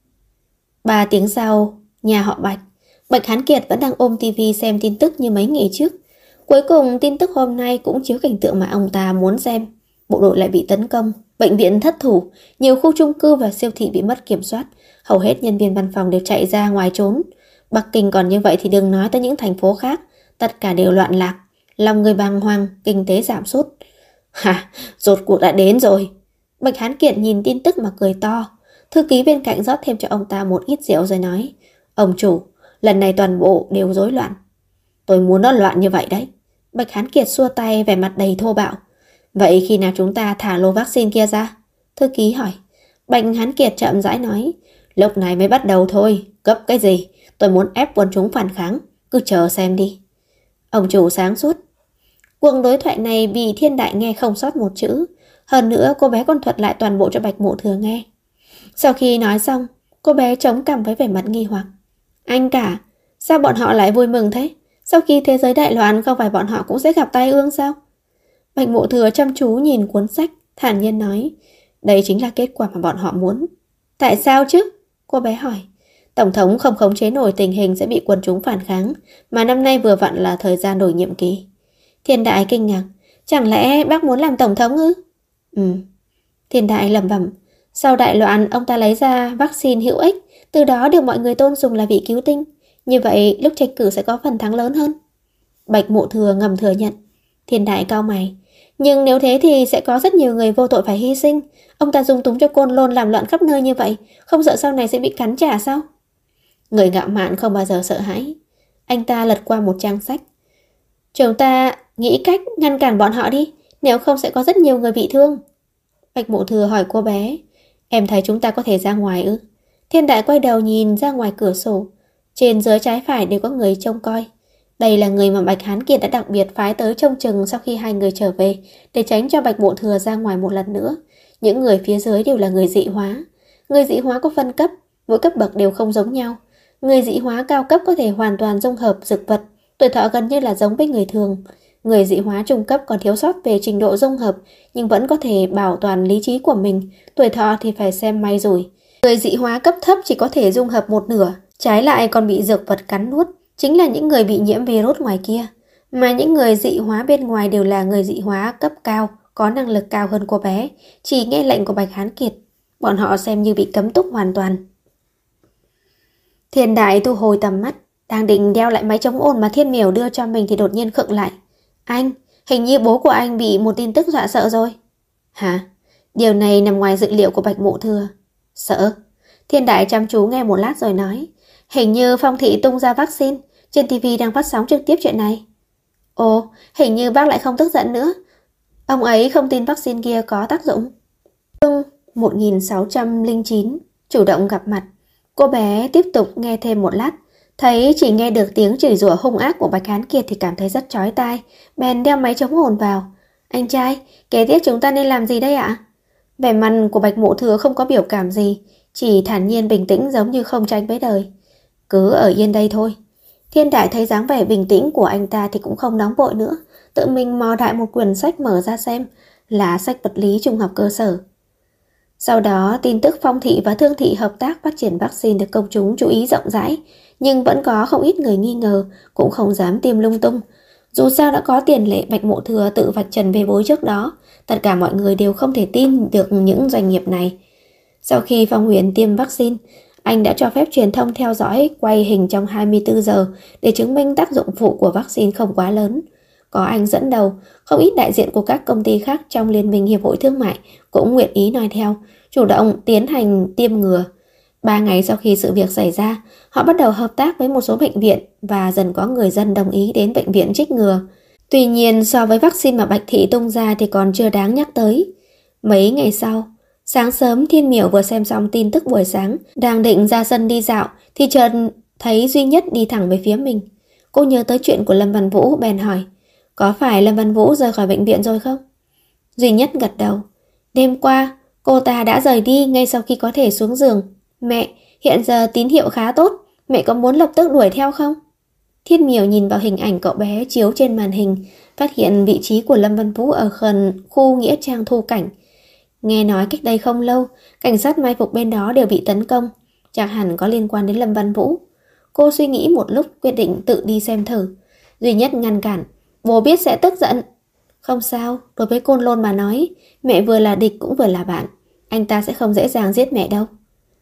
3 tiếng sau, nhà họ Bạch. Bạch Hán Kiệt vẫn đang ôm tivi xem tin tức như mấy ngày trước. Cuối cùng tin tức hôm nay cũng chiếu cảnh tượng mà ông ta muốn xem. Bộ đội lại bị tấn công, bệnh viện thất thủ, nhiều khu chung cư và siêu thị bị mất kiểm soát. Hầu hết nhân viên văn phòng đều chạy ra ngoài trốn. Bắc Kinh còn như vậy thì đừng nói tới những thành phố khác. Tất cả đều loạn lạc, lòng người bàng hoàng, kinh tế giảm sút. Hả, rốt cuộc đã đến rồi. Bạch Hán Kiệt nhìn tin tức mà cười to. Thư ký bên cạnh rót thêm cho ông ta một ít rượu rồi nói. Ông chủ, lần này toàn bộ đều rối loạn. Tôi muốn nó loạn như vậy đấy. Bạch Hán Kiệt xua tay vẻ mặt đầy thô bạo. Vậy khi nào chúng ta thả lô vaccine kia ra? Thư ký hỏi. Bạch Hán Kiệt chậm rãi nói. Lúc này mới bắt đầu thôi, gấp cái gì? Tôi muốn ép quân chúng phản kháng, cứ chờ xem đi. Ông chủ sáng suốt. Cuộc đối thoại này vì Thiên Đại nghe không sót một chữ. Hơn nữa cô bé còn thuật lại toàn bộ cho Bạch Mộ Thừa nghe. Sau khi nói xong, cô bé chống cằm với vẻ mặt nghi hoặc. Anh cả, sao bọn họ lại vui mừng thế? Sau khi thế giới đại loạn không phải bọn họ cũng sẽ gặp tai ương sao? Bạch Mộ Thừa chăm chú nhìn cuốn sách, thản nhiên nói. Đây chính là kết quả mà bọn họ muốn. Tại sao chứ? Cô bé hỏi. Tổng thống không khống chế nổi tình hình sẽ bị quân chúng phản kháng, mà năm nay vừa vặn là thời gian đổi nhiệm kỳ. Thiên Đại kinh ngạc. Chẳng lẽ bác muốn làm tổng thống ư? Thiên Đại lẩm bẩm. Sau đại loạn ông ta lấy ra vaccine hữu ích, từ đó được mọi người tôn sùng là vị cứu tinh. Như vậy lúc tranh cử sẽ có phần thắng lớn hơn. Bạch Mộ Thừa ngầm thừa nhận. Thiên Đại cau mày. Nhưng nếu thế thì sẽ có rất nhiều người vô tội phải hy sinh. Ông ta dung túng cho Côn Lôn làm loạn khắp nơi như vậy, không sợ sau này sẽ bị cắn trả sao? Người ngạo mạn không bao giờ sợ hãi. Anh ta lật qua một trang sách. Chúng ta nghĩ cách ngăn cản bọn họ đi, nếu không sẽ có rất nhiều người bị thương. Bạch Mộ Thừa hỏi cô bé. Em thấy chúng ta có thể ra ngoài ư? Thiên Đại quay đầu nhìn ra ngoài cửa sổ. Trên dưới trái phải đều có người trông coi. Đây là người mà Bạch Hán Kiệt đã đặc biệt phái tới trông chừng sau khi hai người trở về, để tránh cho Bạch Mộ Thừa ra ngoài một lần nữa. Những người phía dưới đều là người dị hóa. Người dị hóa có phân cấp, mỗi cấp bậc đều không giống nhau. Người dị hóa cao cấp có thể hoàn toàn dung hợp dược vật, tuổi thọ gần như là giống với người thường. Người dị hóa trung cấp còn thiếu sót về trình độ dung hợp, nhưng vẫn có thể bảo toàn lý trí của mình, tuổi thọ thì phải xem may rủi. Người dị hóa cấp thấp chỉ có thể dung hợp một nửa, trái lại còn bị dược vật cắn nuốt, chính là những người bị nhiễm virus ngoài kia. Mà những người dị hóa bên ngoài đều là người dị hóa cấp cao, có năng lực cao hơn cô bé, chỉ nghe lệnh của Bạch Hán Kiệt. Bọn họ xem như bị cấm túc hoàn toàn. Thiên Đại thu hồi tầm mắt, đang định đeo lại máy chống ồn mà Thiên Miểu đưa cho mình thì đột nhiên khựng lại. Anh, hình như bố của anh bị một tin tức dọa sợ rồi. Hả? Điều này nằm ngoài dự liệu của Bạch Mộ Thừa. Sợ? Thiên Đại chăm chú nghe một lát rồi nói. Hình như Phong thị tung ra vaccine, trên TV đang phát sóng trực tiếp chuyện này. Ồ, hình như bác lại không tức giận nữa. Ông ấy không tin vaccine kia có tác dụng. Chương 1609 chủ động gặp mặt. Cô bé tiếp tục nghe thêm một lát, thấy chỉ nghe được tiếng chửi rủa hung ác của Bạch Hán kia thì cảm thấy rất chói tai, bèn đeo máy chống ồn vào. Anh trai, kế tiếp chúng ta nên làm gì đây ạ? Vẻ mặt của Bạch Mộ Thừa không có biểu cảm gì, chỉ thản nhiên bình tĩnh giống như không tranh với đời. Cứ ở yên đây thôi. Thiên Đại thấy dáng vẻ bình tĩnh của anh ta thì cũng không nóng vội nữa, tự mình mò đại một quyển sách mở ra xem, là sách vật lý trung học cơ sở. Sau đó, tin tức Phong thị và Thương thị hợp tác phát triển vaccine được công chúng chú ý rộng rãi, nhưng vẫn có không ít người nghi ngờ, cũng không dám tiêm lung tung. Dù sao đã có tiền lệ Bạch Mộ Thừa tự vạch trần bê bối trước đó, tất cả mọi người đều không thể tin được những doanh nghiệp này. Sau khi Phong Huyền tiêm vaccine, anh đã cho phép truyền thông theo dõi quay hình trong 24 giờ để chứng minh tác dụng phụ của vaccine không quá lớn. Có anh dẫn đầu, không ít đại diện của các công ty khác trong Liên minh Hiệp hội Thương mại cũng nguyện ý nói theo, chủ động tiến hành tiêm ngừa. 3 ngày sau khi sự việc xảy ra, họ bắt đầu hợp tác với một số bệnh viện và dần có người dân đồng ý đến bệnh viện trích ngừa. Tuy nhiên, so với vaccine mà Bạch Thị tung ra thì còn chưa đáng nhắc tới. Mấy ngày sau, sáng sớm Thiên Miểu vừa xem xong tin tức buổi sáng, đang định ra sân đi dạo thì chợt thấy Duy Nhất đi thẳng về phía mình. Cô nhớ tới chuyện của Lâm Văn Vũ bèn hỏi, có phải Lâm Văn Vũ rời khỏi bệnh viện rồi không? Duy Nhất gật đầu. Đêm qua, cô ta đã rời đi ngay sau khi có thể xuống giường. Mẹ, hiện giờ tín hiệu khá tốt, mẹ có muốn lập tức đuổi theo không? Thiên Miểu nhìn vào hình ảnh cậu bé chiếu trên màn hình, phát hiện vị trí của Lâm Văn Vũ ở gần khu nghĩa trang Thu Cảnh. Nghe nói cách đây không lâu, cảnh sát mai phục bên đó đều bị tấn công, chắc hẳn có liên quan đến Lâm Văn Vũ. Cô suy nghĩ một lúc quyết định tự đi xem thử. Duy Nhất ngăn cản, bố biết sẽ tức giận. Không sao, đối với Côn Lôn mà nói, mẹ vừa là địch cũng vừa là bạn, anh ta sẽ không dễ dàng giết mẹ đâu.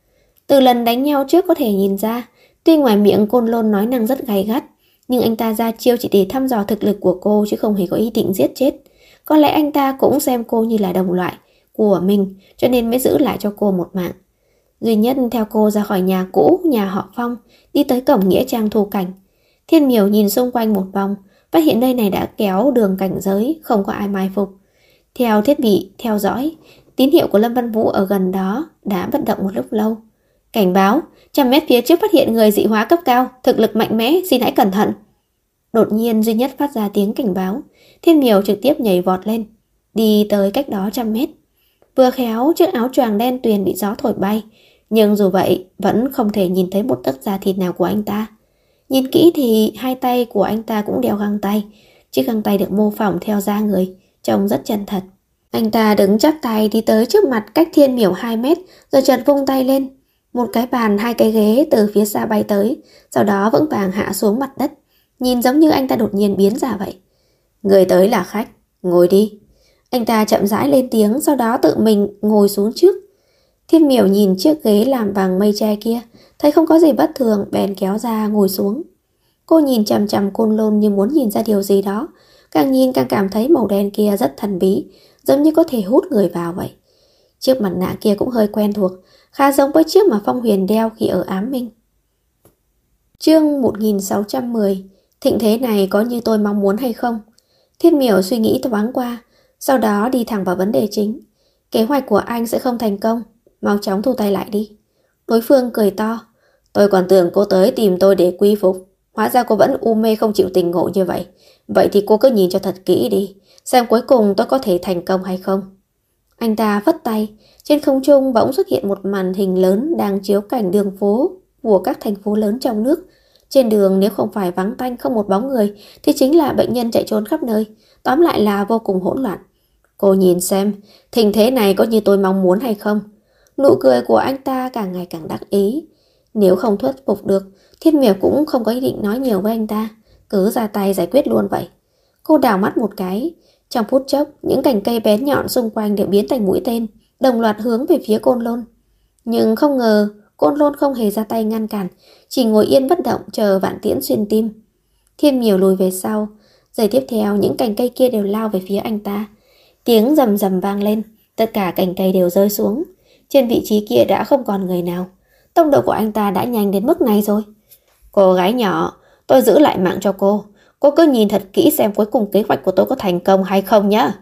Từ lần đánh nhau trước có thể nhìn ra, tuy ngoài miệng Côn Lôn nói năng rất gay gắt, nhưng anh ta ra chiêu chỉ để thăm dò thực lực của cô chứ không hề có ý định giết chết. Có lẽ anh ta cũng xem cô như là đồng loại của mình, cho nên mới giữ lại cho cô một mạng. Duy Nhất theo cô ra khỏi nhà cũ, nhà họ Phong, đi tới cổng nghĩa trang Thu Cảnh. Thiên Miểu nhìn xung quanh một vòng, phát hiện nơi này đã kéo đường cảnh giới, không có ai mai phục. Theo thiết bị theo dõi, tín hiệu của Lâm Văn Vũ ở gần đó đã bất động một lúc lâu. Cảnh báo, 100 mét phía trước phát hiện người dị hóa cấp cao, thực lực mạnh mẽ, xin hãy cẩn thận. Đột nhiên Duy Nhất phát ra tiếng cảnh báo. Thiên Miểu trực tiếp nhảy vọt lên, đi tới cách đó 100 mét. Vừa khéo chiếc áo choàng đen tuyền bị gió thổi bay, nhưng dù vậy vẫn không thể nhìn thấy một tấc da thịt nào của anh ta. Nhìn kỹ thì hai tay của anh ta cũng đeo găng tay. Chiếc găng tay được mô phỏng theo da người, trông rất chân thật. Anh ta đứng chắp tay đi tới trước mặt cách Thiên Miểu 2 mét, rồi chợt vung tay lên. Một cái bàn, 2 cái ghế từ phía xa bay tới, sau đó vững vàng hạ xuống mặt đất. Nhìn giống như anh ta đột nhiên biến ra vậy. Người tới là khách, ngồi đi. Anh ta chậm rãi lên tiếng, sau đó tự mình ngồi xuống trước. Thiên Miểu nhìn chiếc ghế làm bằng mây tre kia, thấy không có gì bất thường, bèn kéo ra ngồi xuống. Cô nhìn chằm chằm Côn Lôn như muốn nhìn ra điều gì đó, càng nhìn càng cảm thấy màu đen kia rất thần bí, giống như có thể hút người vào vậy. Chiếc mặt nạ kia cũng hơi quen thuộc, khá giống với chiếc mà Phong Huyền đeo khi ở Ám Minh. Chương 1610. Thịnh thế này có như tôi mong muốn hay không? Thiên Miểu suy nghĩ thoáng qua, sau đó đi thẳng vào vấn đề chính. Kế hoạch của anh sẽ không thành công, mau chóng thu tay lại đi. Đối phương cười to. Tôi còn tưởng cô tới tìm tôi để quy phục, hóa ra cô vẫn u mê không chịu tình ngộ như vậy. Vậy thì cô cứ nhìn cho thật kỹ đi, xem cuối cùng tôi có thể thành công hay không. Anh ta phất tay, trên không trung bỗng xuất hiện một màn hình lớn đang chiếu cảnh đường phố của các thành phố lớn trong nước. Trên đường nếu không phải vắng tanh không một bóng người thì chính là bệnh nhân chạy trốn khắp nơi, tóm lại là vô cùng hỗn loạn. Cô nhìn xem, tình thế này có như tôi mong muốn hay không? Nụ cười của anh ta càng ngày càng đắc ý. Nếu không thuyết phục được, Thiên Miểu cũng không có ý định nói nhiều với anh ta, cứ ra tay giải quyết luôn vậy. Cô đảo mắt một cái, trong phút chốc, những cành cây bén nhọn xung quanh đều biến thành mũi tên, đồng loạt hướng về phía Côn Lôn. Nhưng không ngờ, Côn Lôn không hề ra tay ngăn cản, chỉ ngồi yên bất động chờ vạn tiễn xuyên tim. Thiên Miểu lùi về sau, giây tiếp theo những cành cây kia đều lao về phía anh ta. Tiếng rầm rầm vang lên, Tất cả cành cây đều rơi xuống. Trên vị trí kia đã không còn người nào. Tốc độ của anh ta đã nhanh đến mức này rồi. Cô gái nhỏ, tôi giữ lại mạng cho cô. Cô cứ nhìn thật kỹ xem cuối cùng kế hoạch của tôi có thành công hay không nhá.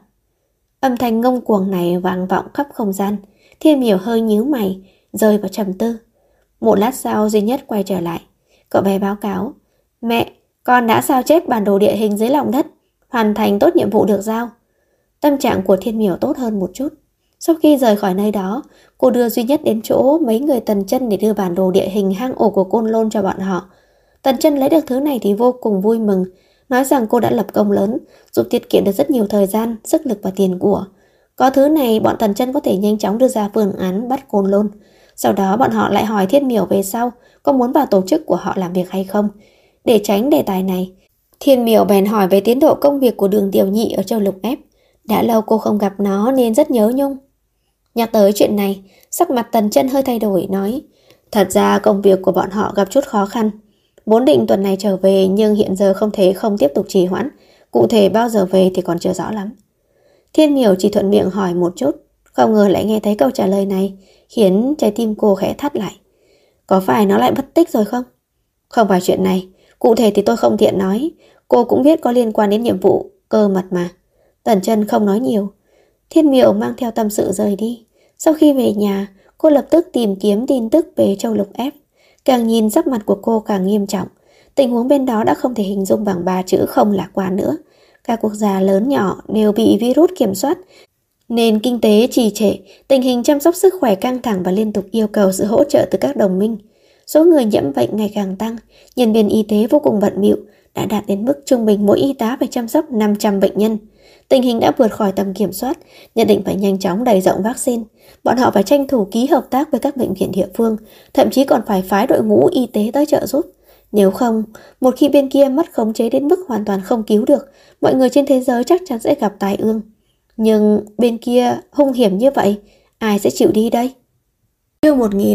Âm thanh ngông cuồng này vang vọng khắp không gian. Thiên Miểu hơi nhíu mày, rơi vào trầm tư. Một lát sau Duy Nhất quay trở lại. Cậu bé báo cáo: Mẹ, con đã sao chép bản đồ địa hình dưới lòng đất, hoàn thành tốt nhiệm vụ được giao. Tâm trạng của Thiên Miểu tốt hơn một chút. Sau khi rời khỏi nơi đó, cô đưa Duy Nhất đến chỗ mấy người Tần Chân để đưa bản đồ địa hình hang ổ của Côn Lôn cho bọn họ. Tần Chân lấy được thứ này thì vô cùng vui mừng, nói rằng cô đã lập công lớn, giúp tiết kiệm được rất nhiều thời gian, sức lực và tiền của. Có thứ này, bọn Tần Chân có thể nhanh chóng đưa ra phương án bắt Côn Lôn. Sau đó bọn họ lại hỏi Thiên Miểu về sau có muốn vào tổ chức của họ làm việc hay không. Để tránh đề tài này, Thiên Miểu bèn hỏi về tiến độ công việc của Đường Tiểu Nhị ở châu Lục Ép. Đã lâu cô không gặp nó nên rất nhớ nhung. Nhắc tới chuyện này, sắc mặt Tần Chân hơi thay đổi, nói: Thật ra công việc của bọn họ gặp chút khó khăn. Vốn định tuần này trở về nhưng hiện giờ không thể không tiếp tục trì hoãn. Cụ thể bao giờ về thì còn chưa rõ lắm. Thiên Miểu chỉ thuận miệng hỏi một chút, không ngờ lại nghe thấy câu trả lời này, khiến trái tim cô khẽ thắt lại. Có phải nó lại mất tích rồi không? Không phải chuyện này, cụ thể thì tôi không tiện nói. Cô cũng biết có liên quan đến nhiệm vụ cơ mật mà. Tần Chân không nói nhiều. Thiên Miểu mang theo tâm sự rời đi. Sau khi về nhà, cô lập tức tìm kiếm tin tức về châu Lục Ép. Càng nhìn sắc mặt của cô càng nghiêm trọng. Tình huống bên đó đã không thể hình dung bằng 3 chữ không lạc quan nữa. Các quốc gia lớn nhỏ đều bị virus kiểm soát, nền kinh tế trì trệ, tình hình chăm sóc sức khỏe căng thẳng và liên tục yêu cầu sự hỗ trợ từ các đồng minh. Số người nhiễm bệnh ngày càng tăng, nhân viên y tế vô cùng bận bịu, đã đạt đến mức trung bình mỗi y tá phải chăm sóc 500 bệnh nhân. Tình hình đã vượt khỏi tầm kiểm soát, nhất định phải nhanh chóng đẩy rộng vaccine. Bọn họ phải tranh thủ ký hợp tác với các bệnh viện địa phương, thậm chí còn phải phái đội ngũ y tế tới trợ giúp. Nếu không, một khi bên kia mất khống chế đến mức hoàn toàn không cứu được, mọi người trên thế giới chắc chắn sẽ gặp tai ương. Nhưng bên kia hung hiểm như vậy, ai sẽ chịu đi đây? Chương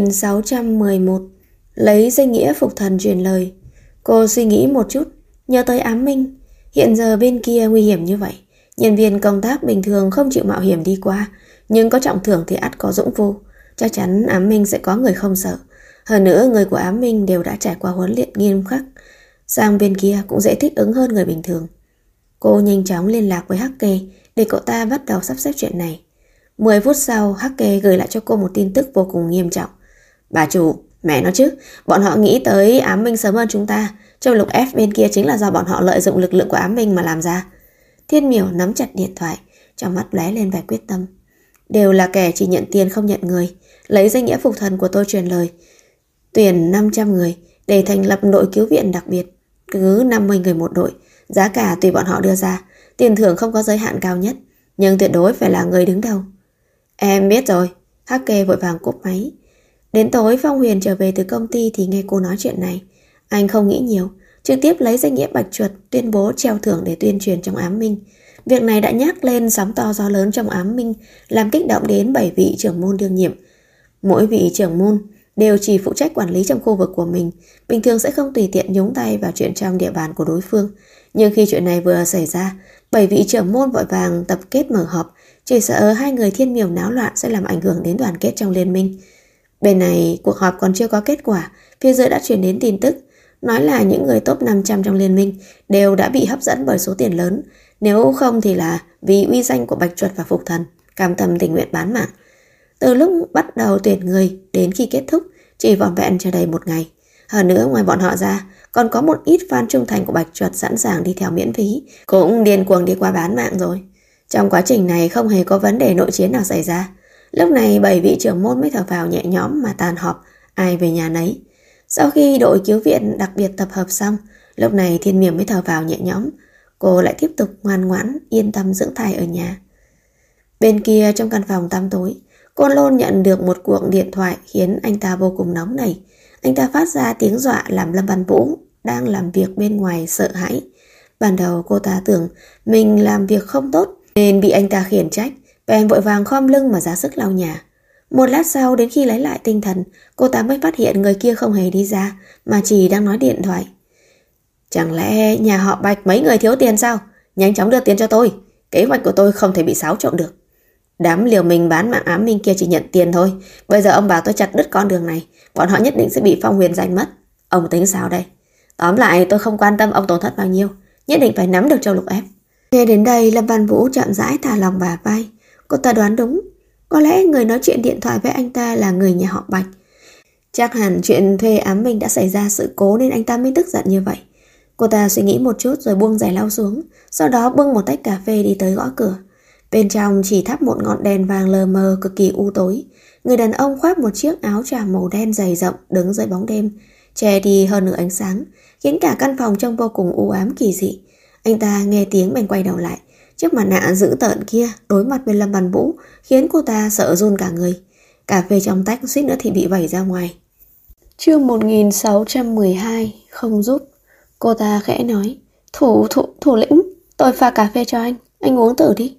1611. Lấy danh nghĩa phục thần truyền lời. Cô suy nghĩ một chút, nhớ tới Ám Minh. Hiện giờ bên kia nguy hiểm như vậy, nhân viên công tác bình thường không chịu mạo hiểm đi qua, nhưng có trọng thưởng thì ắt có dũng phu. Chắc chắn Ám Minh sẽ có người không sợ. Hơn nữa người của Ám Minh đều đã trải qua huấn luyện nghiêm khắc, sang bên kia cũng dễ thích ứng hơn người bình thường. Cô nhanh chóng liên lạc với Hắc Kê để cậu ta bắt đầu sắp xếp chuyện này. 10 phút sau, Hắc Kê gửi lại cho cô một tin tức vô cùng nghiêm trọng. Bà chủ, mẹ nó chứ, bọn họ nghĩ tới Ám Minh sớm hơn chúng ta. Châu Lục F bên kia chính là do bọn họ lợi dụng lực lượng của Ám Minh mà làm ra. Thiên Miểu nắm chặt điện thoại, trong mắt lóe lên vẻ quyết tâm. Đều là kẻ chỉ nhận tiền không nhận người. Lấy danh nghĩa phục thần của tôi truyền lời, tuyển 500 người để thành lập đội cứu viện đặc biệt, cứ 50 người một đội. Giá cả tùy bọn họ đưa ra, tiền thưởng không có giới hạn cao nhất, nhưng tuyệt đối phải là người đứng đầu. Em biết rồi. Hắc Kê vội vàng cúp máy. Đến tối Phong Huyền trở về từ công ty thì nghe cô nói chuyện này. Anh không nghĩ nhiều, trực tiếp lấy danh nghĩa Bạch Chuột tuyên bố treo thưởng để tuyên truyền trong Ám Minh. Việc này đã nhắc lên sóng to gió lớn trong Ám Minh, làm kích động đến 7 vị trưởng môn đương nhiệm. Mỗi vị trưởng môn đều chỉ phụ trách quản lý trong khu vực của mình, bình thường sẽ không tùy tiện nhúng tay vào chuyện trong địa bàn của đối phương. Nhưng khi chuyện này vừa xảy ra, 7 vị trưởng môn vội vàng tập kết mở họp, chỉ sợ hai người Thiên Miểu náo loạn sẽ làm ảnh hưởng đến đoàn kết trong liên minh. Bên này cuộc họp còn chưa có kết quả, phía dưới đã truyền đến tin tức, nói là những người top 500 trong liên minh đều đã bị hấp dẫn bởi số tiền lớn, nếu không thì là vì uy danh của Bạch Chuột và Phục Thần, cam tâm tình nguyện bán mạng. Từ lúc bắt đầu tuyển người đến khi kết thúc chỉ vỏn vẹn chưa đầy 1 ngày. Hơn nữa ngoài bọn họ ra, còn có một ít fan trung thành của Bạch Chuột sẵn sàng đi theo miễn phí, cũng điên cuồng đi qua bán mạng rồi. Trong quá trình này không hề có vấn đề nội chiến nào xảy ra. Lúc này 7 vị trưởng môn mới thở vào nhẹ nhõm mà tan họp, ai về nhà nấy. Sau khi đội cứu viện đặc biệt tập hợp xong, lúc này Thiên Miểu mới thở vào nhẹ nhõm. Cô lại tiếp tục ngoan ngoãn, yên tâm dưỡng thai ở nhà. Bên kia trong căn phòng tăm tối, Côn Lôn nhận được một cuộc điện thoại khiến anh ta vô cùng nóng nảy. Anh ta phát ra tiếng dọa làm Lâm Văn Vũ đang làm việc bên ngoài sợ hãi. Ban đầu cô ta tưởng mình làm việc không tốt nên bị anh ta khiển trách, bèn vội vàng khom lưng mà ra sức lau nhà. Một lát sau, đến khi lấy lại tinh thần, cô ta mới phát hiện người kia không hề đi ra mà chỉ đang nói điện thoại. Chẳng lẽ nhà họ Bạch mấy người thiếu tiền sao? Nhanh chóng đưa tiền cho tôi, kế hoạch của tôi không thể bị xáo trộn được. Đám liều mình bán mạng ám minh kia chỉ nhận tiền thôi. Bây giờ ông bảo tôi chặt đứt con đường này, bọn họ nhất định sẽ bị Phong Huyền giành mất. Ông tính sao đây? Tóm lại tôi không quan tâm ông tổn thất bao nhiêu, nhất định phải nắm được Châu Lục ép. Nghe đến đây, Lâm Văn Vũ chậm rãi thả lòng bả vai. Cô ta đoán đúng, có lẽ người nói chuyện điện thoại với anh ta là người nhà họ Bạch. Chắc hẳn chuyện thuê ám minh đã xảy ra sự cố nên anh ta mới tức giận như vậy. Cô ta suy nghĩ một chút rồi buông giày lau xuống, sau đó bưng một tách cà phê đi tới gõ cửa. Bên trong chỉ thắp một ngọn đèn vàng lờ mờ cực kỳ u tối. Người đàn ông khoác một chiếc áo choàng màu đen dày rộng đứng dưới bóng đêm, che đi hơn nửa ánh sáng, khiến cả căn phòng trông vô cùng u ám kỳ dị. Anh ta nghe tiếng bèn quay đầu lại. Chiếc mặt nạ dữ tợn kia đối mặt với Lâm Văn Vũ khiến cô ta sợ run cả người. Cà phê trong tách suýt nữa thì bị vẩy ra ngoài. Chương 1612 không giúp. Cô ta khẽ nói, thủ lĩnh, tôi pha cà phê cho anh uống thử đi.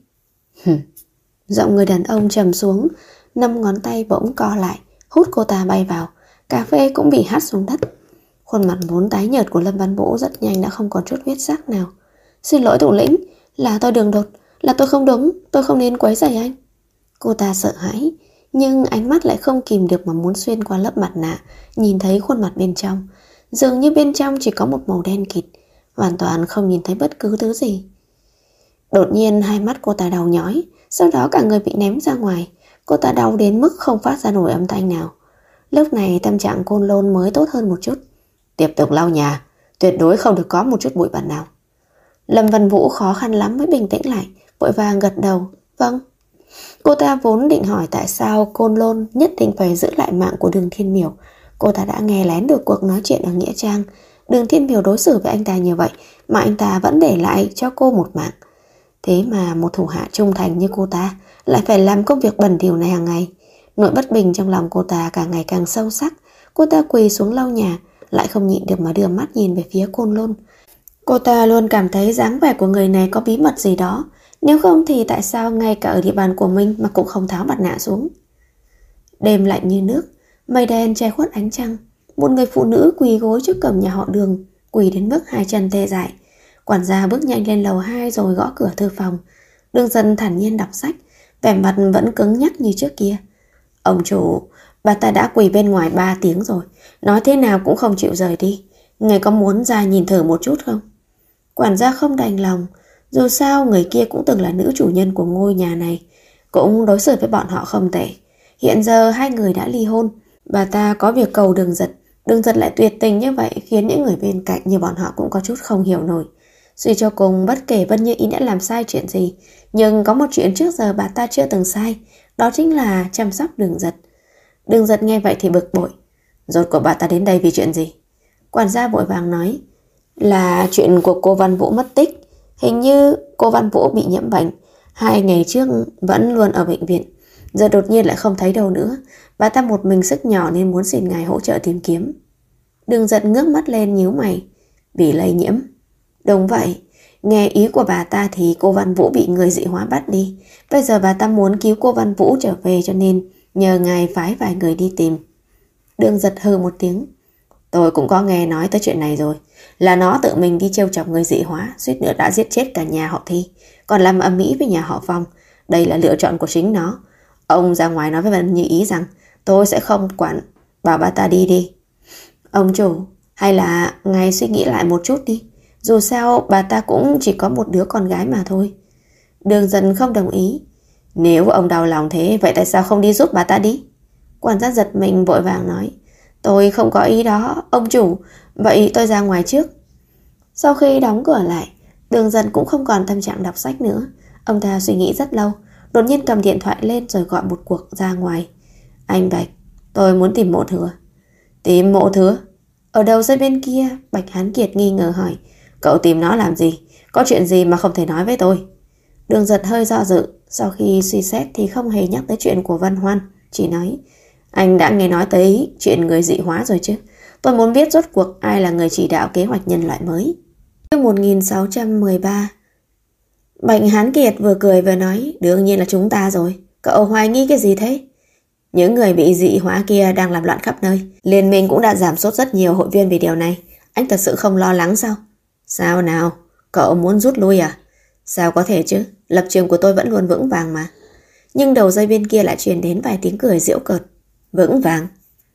Giọng người đàn ông trầm xuống, 5 ngón tay bỗng co lại, hút cô ta bay vào. Cà phê cũng bị hắt xuống đất. Khuôn mặt vốn tái nhợt của Lâm Văn Vũ rất nhanh đã không còn chút huyết sắc nào. Xin lỗi thủ lĩnh, là tôi đường đột, là tôi không đúng, tôi không nên quấy rầy anh. Cô ta sợ hãi, nhưng ánh mắt lại không kìm được mà muốn xuyên qua lớp mặt nạ, nhìn thấy khuôn mặt bên trong. Dường như bên trong chỉ có một màu đen kịt, hoàn toàn không nhìn thấy bất cứ thứ gì. Đột nhiên hai mắt cô ta đau nhói, sau đó cả người bị ném ra ngoài. Cô ta đau đến mức không phát ra nổi âm thanh nào. Lúc này tâm trạng Côn Lôn mới tốt hơn một chút. Tiếp tục lau nhà, tuyệt đối không được có một chút bụi bặm nào. Lâm Văn Vũ khó khăn lắm mới bình tĩnh lại, vội vàng gật đầu. Vâng. Cô ta vốn định hỏi tại sao Côn Lôn nhất định phải giữ lại mạng của Đường Thiên Miểu. Cô ta đã nghe lén được cuộc nói chuyện ở Nghĩa Trang. Đường Thiên Miểu đối xử với anh ta như vậy mà anh ta vẫn để lại cho cô một mạng. Thế mà một thủ hạ trung thành như cô ta lại phải làm công việc bẩn thỉu này hàng ngày. Nỗi bất bình trong lòng cô ta càng ngày càng sâu sắc. Cô ta quỳ xuống lau nhà, lại không nhịn được mà đưa mắt nhìn về phía Côn Lôn. Cô ta luôn cảm thấy dáng vẻ của người này có bí mật gì đó. Nếu không thì tại sao ngay cả ở địa bàn của mình mà cũng không tháo mặt nạ xuống. Đêm lạnh như nước, mây đen che khuất ánh trăng. Một người phụ nữ quỳ gối trước cổng nhà họ Đường, quỳ đến mức hai chân tê dại. Quản gia bước nhanh lên lầu 2 rồi gõ cửa thư phòng. Đường Dân thản nhiên đọc sách, vẻ mặt vẫn cứng nhắc như trước kia. Ông chủ, bà ta đã quỳ bên ngoài 3 tiếng rồi, nói thế nào cũng không chịu rời đi. Ngài có muốn ra nhìn thử một chút không? Quản gia không đành lòng, dù sao người kia cũng từng là nữ chủ nhân của ngôi nhà này, cũng đối xử với bọn họ không tệ. Hiện giờ hai người đã ly hôn, bà ta có việc cầu Đường Giật lại tuyệt tình như vậy khiến những người bên cạnh như bọn họ cũng có chút không hiểu nổi. Suy cho cùng bất kể Vân Như Ý đã làm sai chuyện gì, nhưng có một chuyện trước giờ bà ta chưa từng sai, đó chính là chăm sóc Đường Giật. Đường Giật nghe vậy thì bực bội. Rốt cuộc bà ta đến đây vì chuyện gì? Quản gia vội vàng nói, là chuyện của cô Văn Vũ mất tích. Hình như cô Văn Vũ bị nhiễm bệnh, 2 ngày trước vẫn luôn ở bệnh viện, giờ đột nhiên lại không thấy đâu nữa. Bà ta một mình sức nhỏ nên muốn xin ngài hỗ trợ tìm kiếm. Đường Giật ngước mắt lên nhíu mày. Bị lây nhiễm? Đúng vậy, nghe ý của bà ta thì cô Văn Vũ bị người dị hóa bắt đi. Bây giờ bà ta muốn cứu cô Văn Vũ trở về cho nên nhờ ngài phái vài người đi tìm. Đường Giật hừ một tiếng. Tôi cũng có nghe nói tới chuyện này rồi. Là nó tự mình đi trêu chọc người dị hóa, suýt nữa đã giết chết cả nhà họ Thi, còn làm ầm ĩ với nhà họ Phong. Đây là lựa chọn của chính nó. Ông ra ngoài nói với Vân Như Ý rằng tôi sẽ không quản, bảo bà ta đi đi. Ông chủ, hay là ngài suy nghĩ lại một chút đi. Dù sao bà ta cũng chỉ có một đứa con gái mà thôi. Đường Dân không đồng ý. Nếu ông đau lòng thế, vậy tại sao không đi giúp bà ta đi? Quản gia giật mình vội vàng nói, tôi không có ý đó, ông chủ, vậy tôi ra ngoài trước. Sau khi đóng cửa lại, Đường Dân cũng không còn tâm trạng đọc sách nữa. Ông ta suy nghĩ rất lâu, đột nhiên cầm điện thoại lên rồi gọi một cuộc ra ngoài. Anh Bạch, tôi muốn tìm Mộ Thừa. Tìm Mộ Thừa? Ở đầu dây bên kia, Bạch Hán Kiệt nghi ngờ hỏi, cậu tìm nó làm gì? Có chuyện gì mà không thể nói với tôi? Đường Giật hơi do dự, sau khi suy xét thì không hề nhắc tới chuyện của Văn Hoan, chỉ nói, anh đã nghe nói tới chuyện người dị hóa rồi chứ? Tôi muốn biết rốt cuộc ai là người chỉ đạo kế hoạch nhân loại mới. Chương 1613. Bạch Hán Kiệt vừa cười vừa nói, đương nhiên là chúng ta rồi. Cậu hoài nghi cái gì thế? Những người bị dị hóa kia đang làm loạn khắp nơi. Liên minh cũng đã giảm sút rất nhiều hội viên vì điều này. Anh thật sự không lo lắng sao? Sao nào? Cậu muốn rút lui à? Sao có thể chứ? Lập trường của tôi vẫn luôn vững vàng mà. Nhưng đầu dây bên kia lại truyền đến vài tiếng cười giễu cợt. Vững vàng.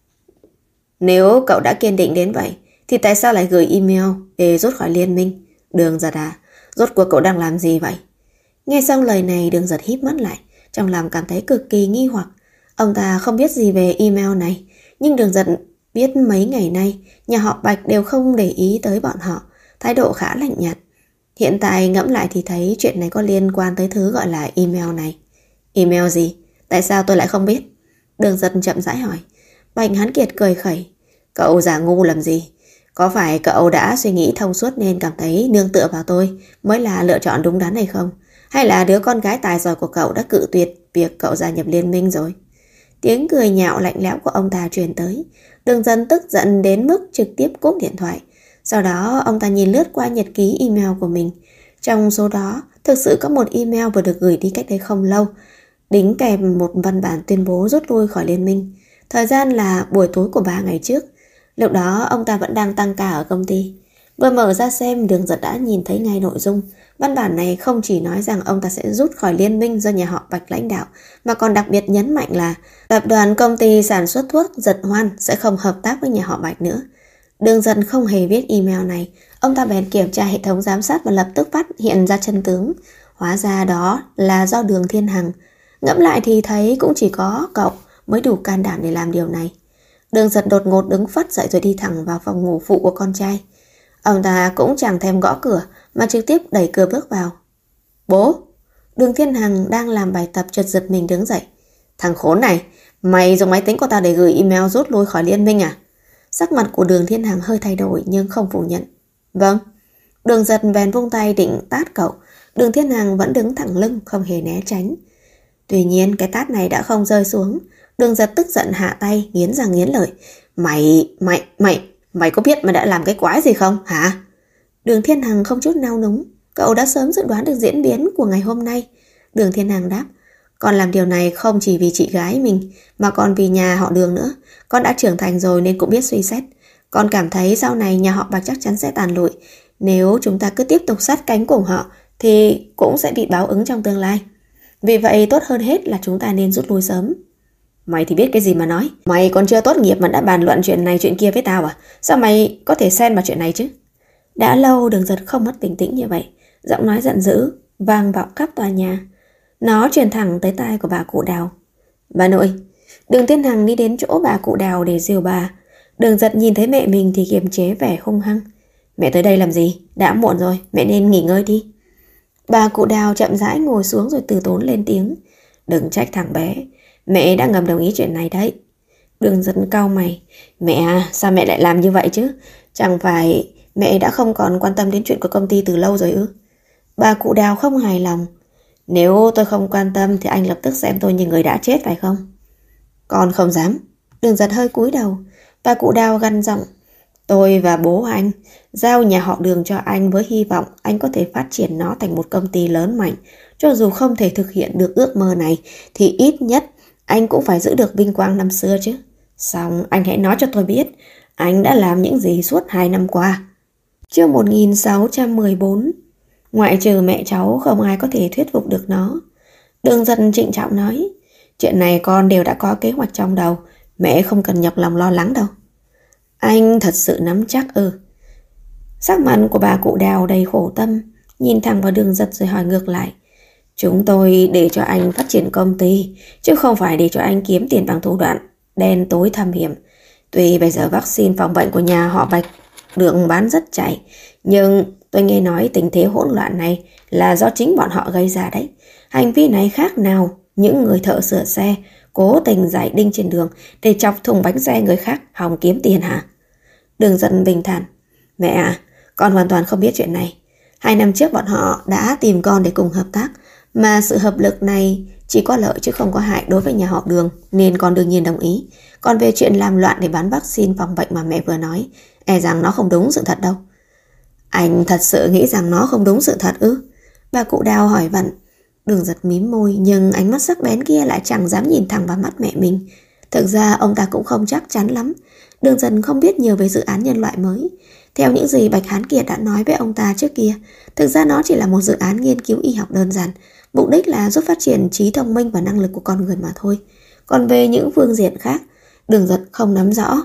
Nếu cậu đã kiên định đến vậy thì tại sao lại gửi email để rút khỏi liên minh? Đường Giật à, rốt cuộc cậu đang làm gì vậy? Nghe xong lời này, Đường Giật híp mắt lại, trong lòng cảm thấy cực kỳ nghi hoặc. Ông ta không biết gì về email này, nhưng Đường Giật biết mấy ngày nay nhà họ Bạch đều không để ý tới bọn họ, thái độ khá lạnh nhạt. Hiện tại ngẫm lại thì thấy chuyện này có liên quan tới thứ gọi là email này. Email gì? Tại sao tôi lại không biết? Đường Giật chậm rãi hỏi. Bạch Hán Kiệt cười khẩy. Cậu giả ngu làm gì? Có phải cậu đã suy nghĩ thông suốt nên cảm thấy nương tựa vào tôi mới là lựa chọn đúng đắn hay không? Hay là đứa con gái tài giỏi của cậu đã cự tuyệt việc cậu gia nhập liên minh rồi? Tiếng cười nhạo lạnh lẽo của ông ta truyền tới. Đường Dân tức giận đến mức trực tiếp cúp điện thoại. Sau đó ông ta nhìn lướt qua nhật ký email của mình. Trong số đó thực sự có một email vừa được gửi đi cách đây không lâu, đính kèm một văn bản tuyên bố rút lui khỏi liên minh. Thời gian là buổi tối của 3 ngày trước. Lúc đó ông ta vẫn đang tăng ca ở công ty. Vừa mở ra xem, Đường Giật đã nhìn thấy ngay nội dung. Văn bản này không chỉ nói rằng ông ta sẽ rút khỏi liên minh do nhà họ Bạch lãnh đạo, mà còn đặc biệt nhấn mạnh là tập đoàn công ty sản xuất thuốc Giật Hoan sẽ không hợp tác với nhà họ Bạch nữa. Đường Giật không hề biết email này. Ông ta bèn kiểm tra hệ thống giám sát và lập tức phát hiện ra chân tướng. Hóa ra đó là do Đường Thiên Hằng. Ngẫm lại thì thấy cũng chỉ có cậu mới đủ can đảm để làm điều này. Đường Giật đột ngột đứng phắt dậy rồi đi thẳng vào phòng ngủ phụ của con trai. Ông ta cũng chẳng thèm gõ cửa mà trực tiếp đẩy cửa bước vào. Bố! Đường Thiên Hằng đang làm bài tập chợt giật mình đứng dậy. Thằng khốn này, mày dùng máy tính của tao để gửi email rút lui khỏi liên minh à? Sắc mặt của Đường Thiên Hằng hơi thay đổi nhưng không phủ nhận. Vâng. Đường Giật bèn vung tay định tát cậu. Đường Thiên Hằng vẫn đứng thẳng lưng, không hề né tránh. Tuy nhiên cái tát này đã không rơi xuống. Đường Giật tức giận hạ tay, nghiến răng nghiến lợi. Mày có biết mày đã làm cái quái gì không hả? Đường Thiên Hằng không chút nao núng. Cậu đã sớm dự đoán được diễn biến của ngày hôm nay. Đường Thiên Hằng đáp. Con làm điều này không chỉ vì chị gái mình mà còn vì nhà họ Đường nữa. Con đã trưởng thành rồi nên cũng biết suy xét. Con cảm thấy sau này nhà họ Bạch chắc chắn sẽ tàn lụi. Nếu chúng ta cứ tiếp tục sát cánh cùng họ thì cũng sẽ bị báo ứng trong tương lai. Vì vậy tốt hơn hết là chúng ta nên rút lui sớm. Mày thì biết cái gì mà nói. Mày còn chưa tốt nghiệp mà đã bàn luận chuyện này chuyện kia với tao à? Sao mày có thể xen vào chuyện này chứ? Đã lâu Đường Giật không mất bình tĩnh như vậy. Giọng nói giận dữ vang vọng khắp tòa nhà. Nó truyền thẳng tới tai của bà cụ Đào. Bà nội! Đường Thiên Hằng đi đến chỗ bà cụ Đào để dìu bà. Đường Giật nhìn thấy mẹ mình thì kiềm chế vẻ hung hăng. Mẹ tới đây làm gì? Đã muộn rồi, mẹ nên nghỉ ngơi đi. Bà cụ Đào chậm rãi ngồi xuống rồi từ tốn lên tiếng. Đừng trách thằng bé, mẹ đã ngầm đồng ý chuyện này đấy. Đường Giật cau mày. Mẹ à, sao mẹ lại làm như vậy chứ? Chẳng phải mẹ đã không còn quan tâm đến chuyện của công ty từ lâu rồi ư? Bà cụ Đào không hài lòng. Nếu tôi không quan tâm thì anh lập tức xem tôi như người đã chết phải không? Con không dám. Đường Giật hơi cúi đầu. Bà cụ Đào gằn giọng. Tôi và bố anh giao nhà họ Đường cho anh với hy vọng anh có thể phát triển nó thành một công ty lớn mạnh. Cho dù không thể thực hiện được ước mơ này thì ít nhất anh cũng phải giữ được vinh quang năm xưa chứ. Xong anh hãy nói cho tôi biết anh đã làm những gì suốt 2 năm qua. Chương 1614. Ngoại trừ mẹ cháu không ai có thể thuyết phục được nó. Đường Giật trịnh trọng nói. Chuyện này con đều đã có kế hoạch trong đầu. Mẹ không cần nhọc lòng lo lắng đâu. Anh thật sự nắm chắc ư? Sắc mặt của bà cụ Đào đầy khổ tâm, nhìn thẳng vào Đường Giật rồi hỏi ngược lại. Chúng tôi để cho anh phát triển công ty, chứ không phải để cho anh kiếm tiền bằng thủ đoạn đen tối thâm hiểm. Tuy bây giờ vaccine phòng bệnh của nhà họ Bạch được bán rất chạy, nhưng tôi nghe nói tình thế hỗn loạn này là do chính bọn họ gây ra đấy. Hành vi này khác nào những người thợ sửa xe cố tình giải đinh trên đường để chọc thùng bánh xe người khác hòng kiếm tiền hả? Đường Giật bình thản. Mẹ à, con hoàn toàn không biết chuyện này. 2 năm trước bọn họ đã tìm con để cùng hợp tác, mà sự hợp lực này chỉ có lợi chứ không có hại đối với nhà họ Đường, nên con đương nhiên đồng ý. Còn về chuyện làm loạn để bán vaccine phòng bệnh mà mẹ vừa nói, e rằng nó không đúng sự thật đâu. Anh thật sự nghĩ rằng nó không đúng sự thật ư? Bà cụ Đào hỏi vặn. Đường Giật mím môi, nhưng ánh mắt sắc bén kia lại chẳng dám nhìn thẳng vào mắt mẹ mình. Thực ra ông ta cũng không chắc chắn lắm. Đường Giật không biết nhiều về dự án nhân loại mới. Theo những gì Bạch Hán Kiệt đã nói với ông ta trước kia, thực ra nó chỉ là một dự án nghiên cứu y học đơn giản, mục đích là giúp phát triển trí thông minh và năng lực của con người mà thôi. Còn về những phương diện khác, Đường Giật không nắm rõ.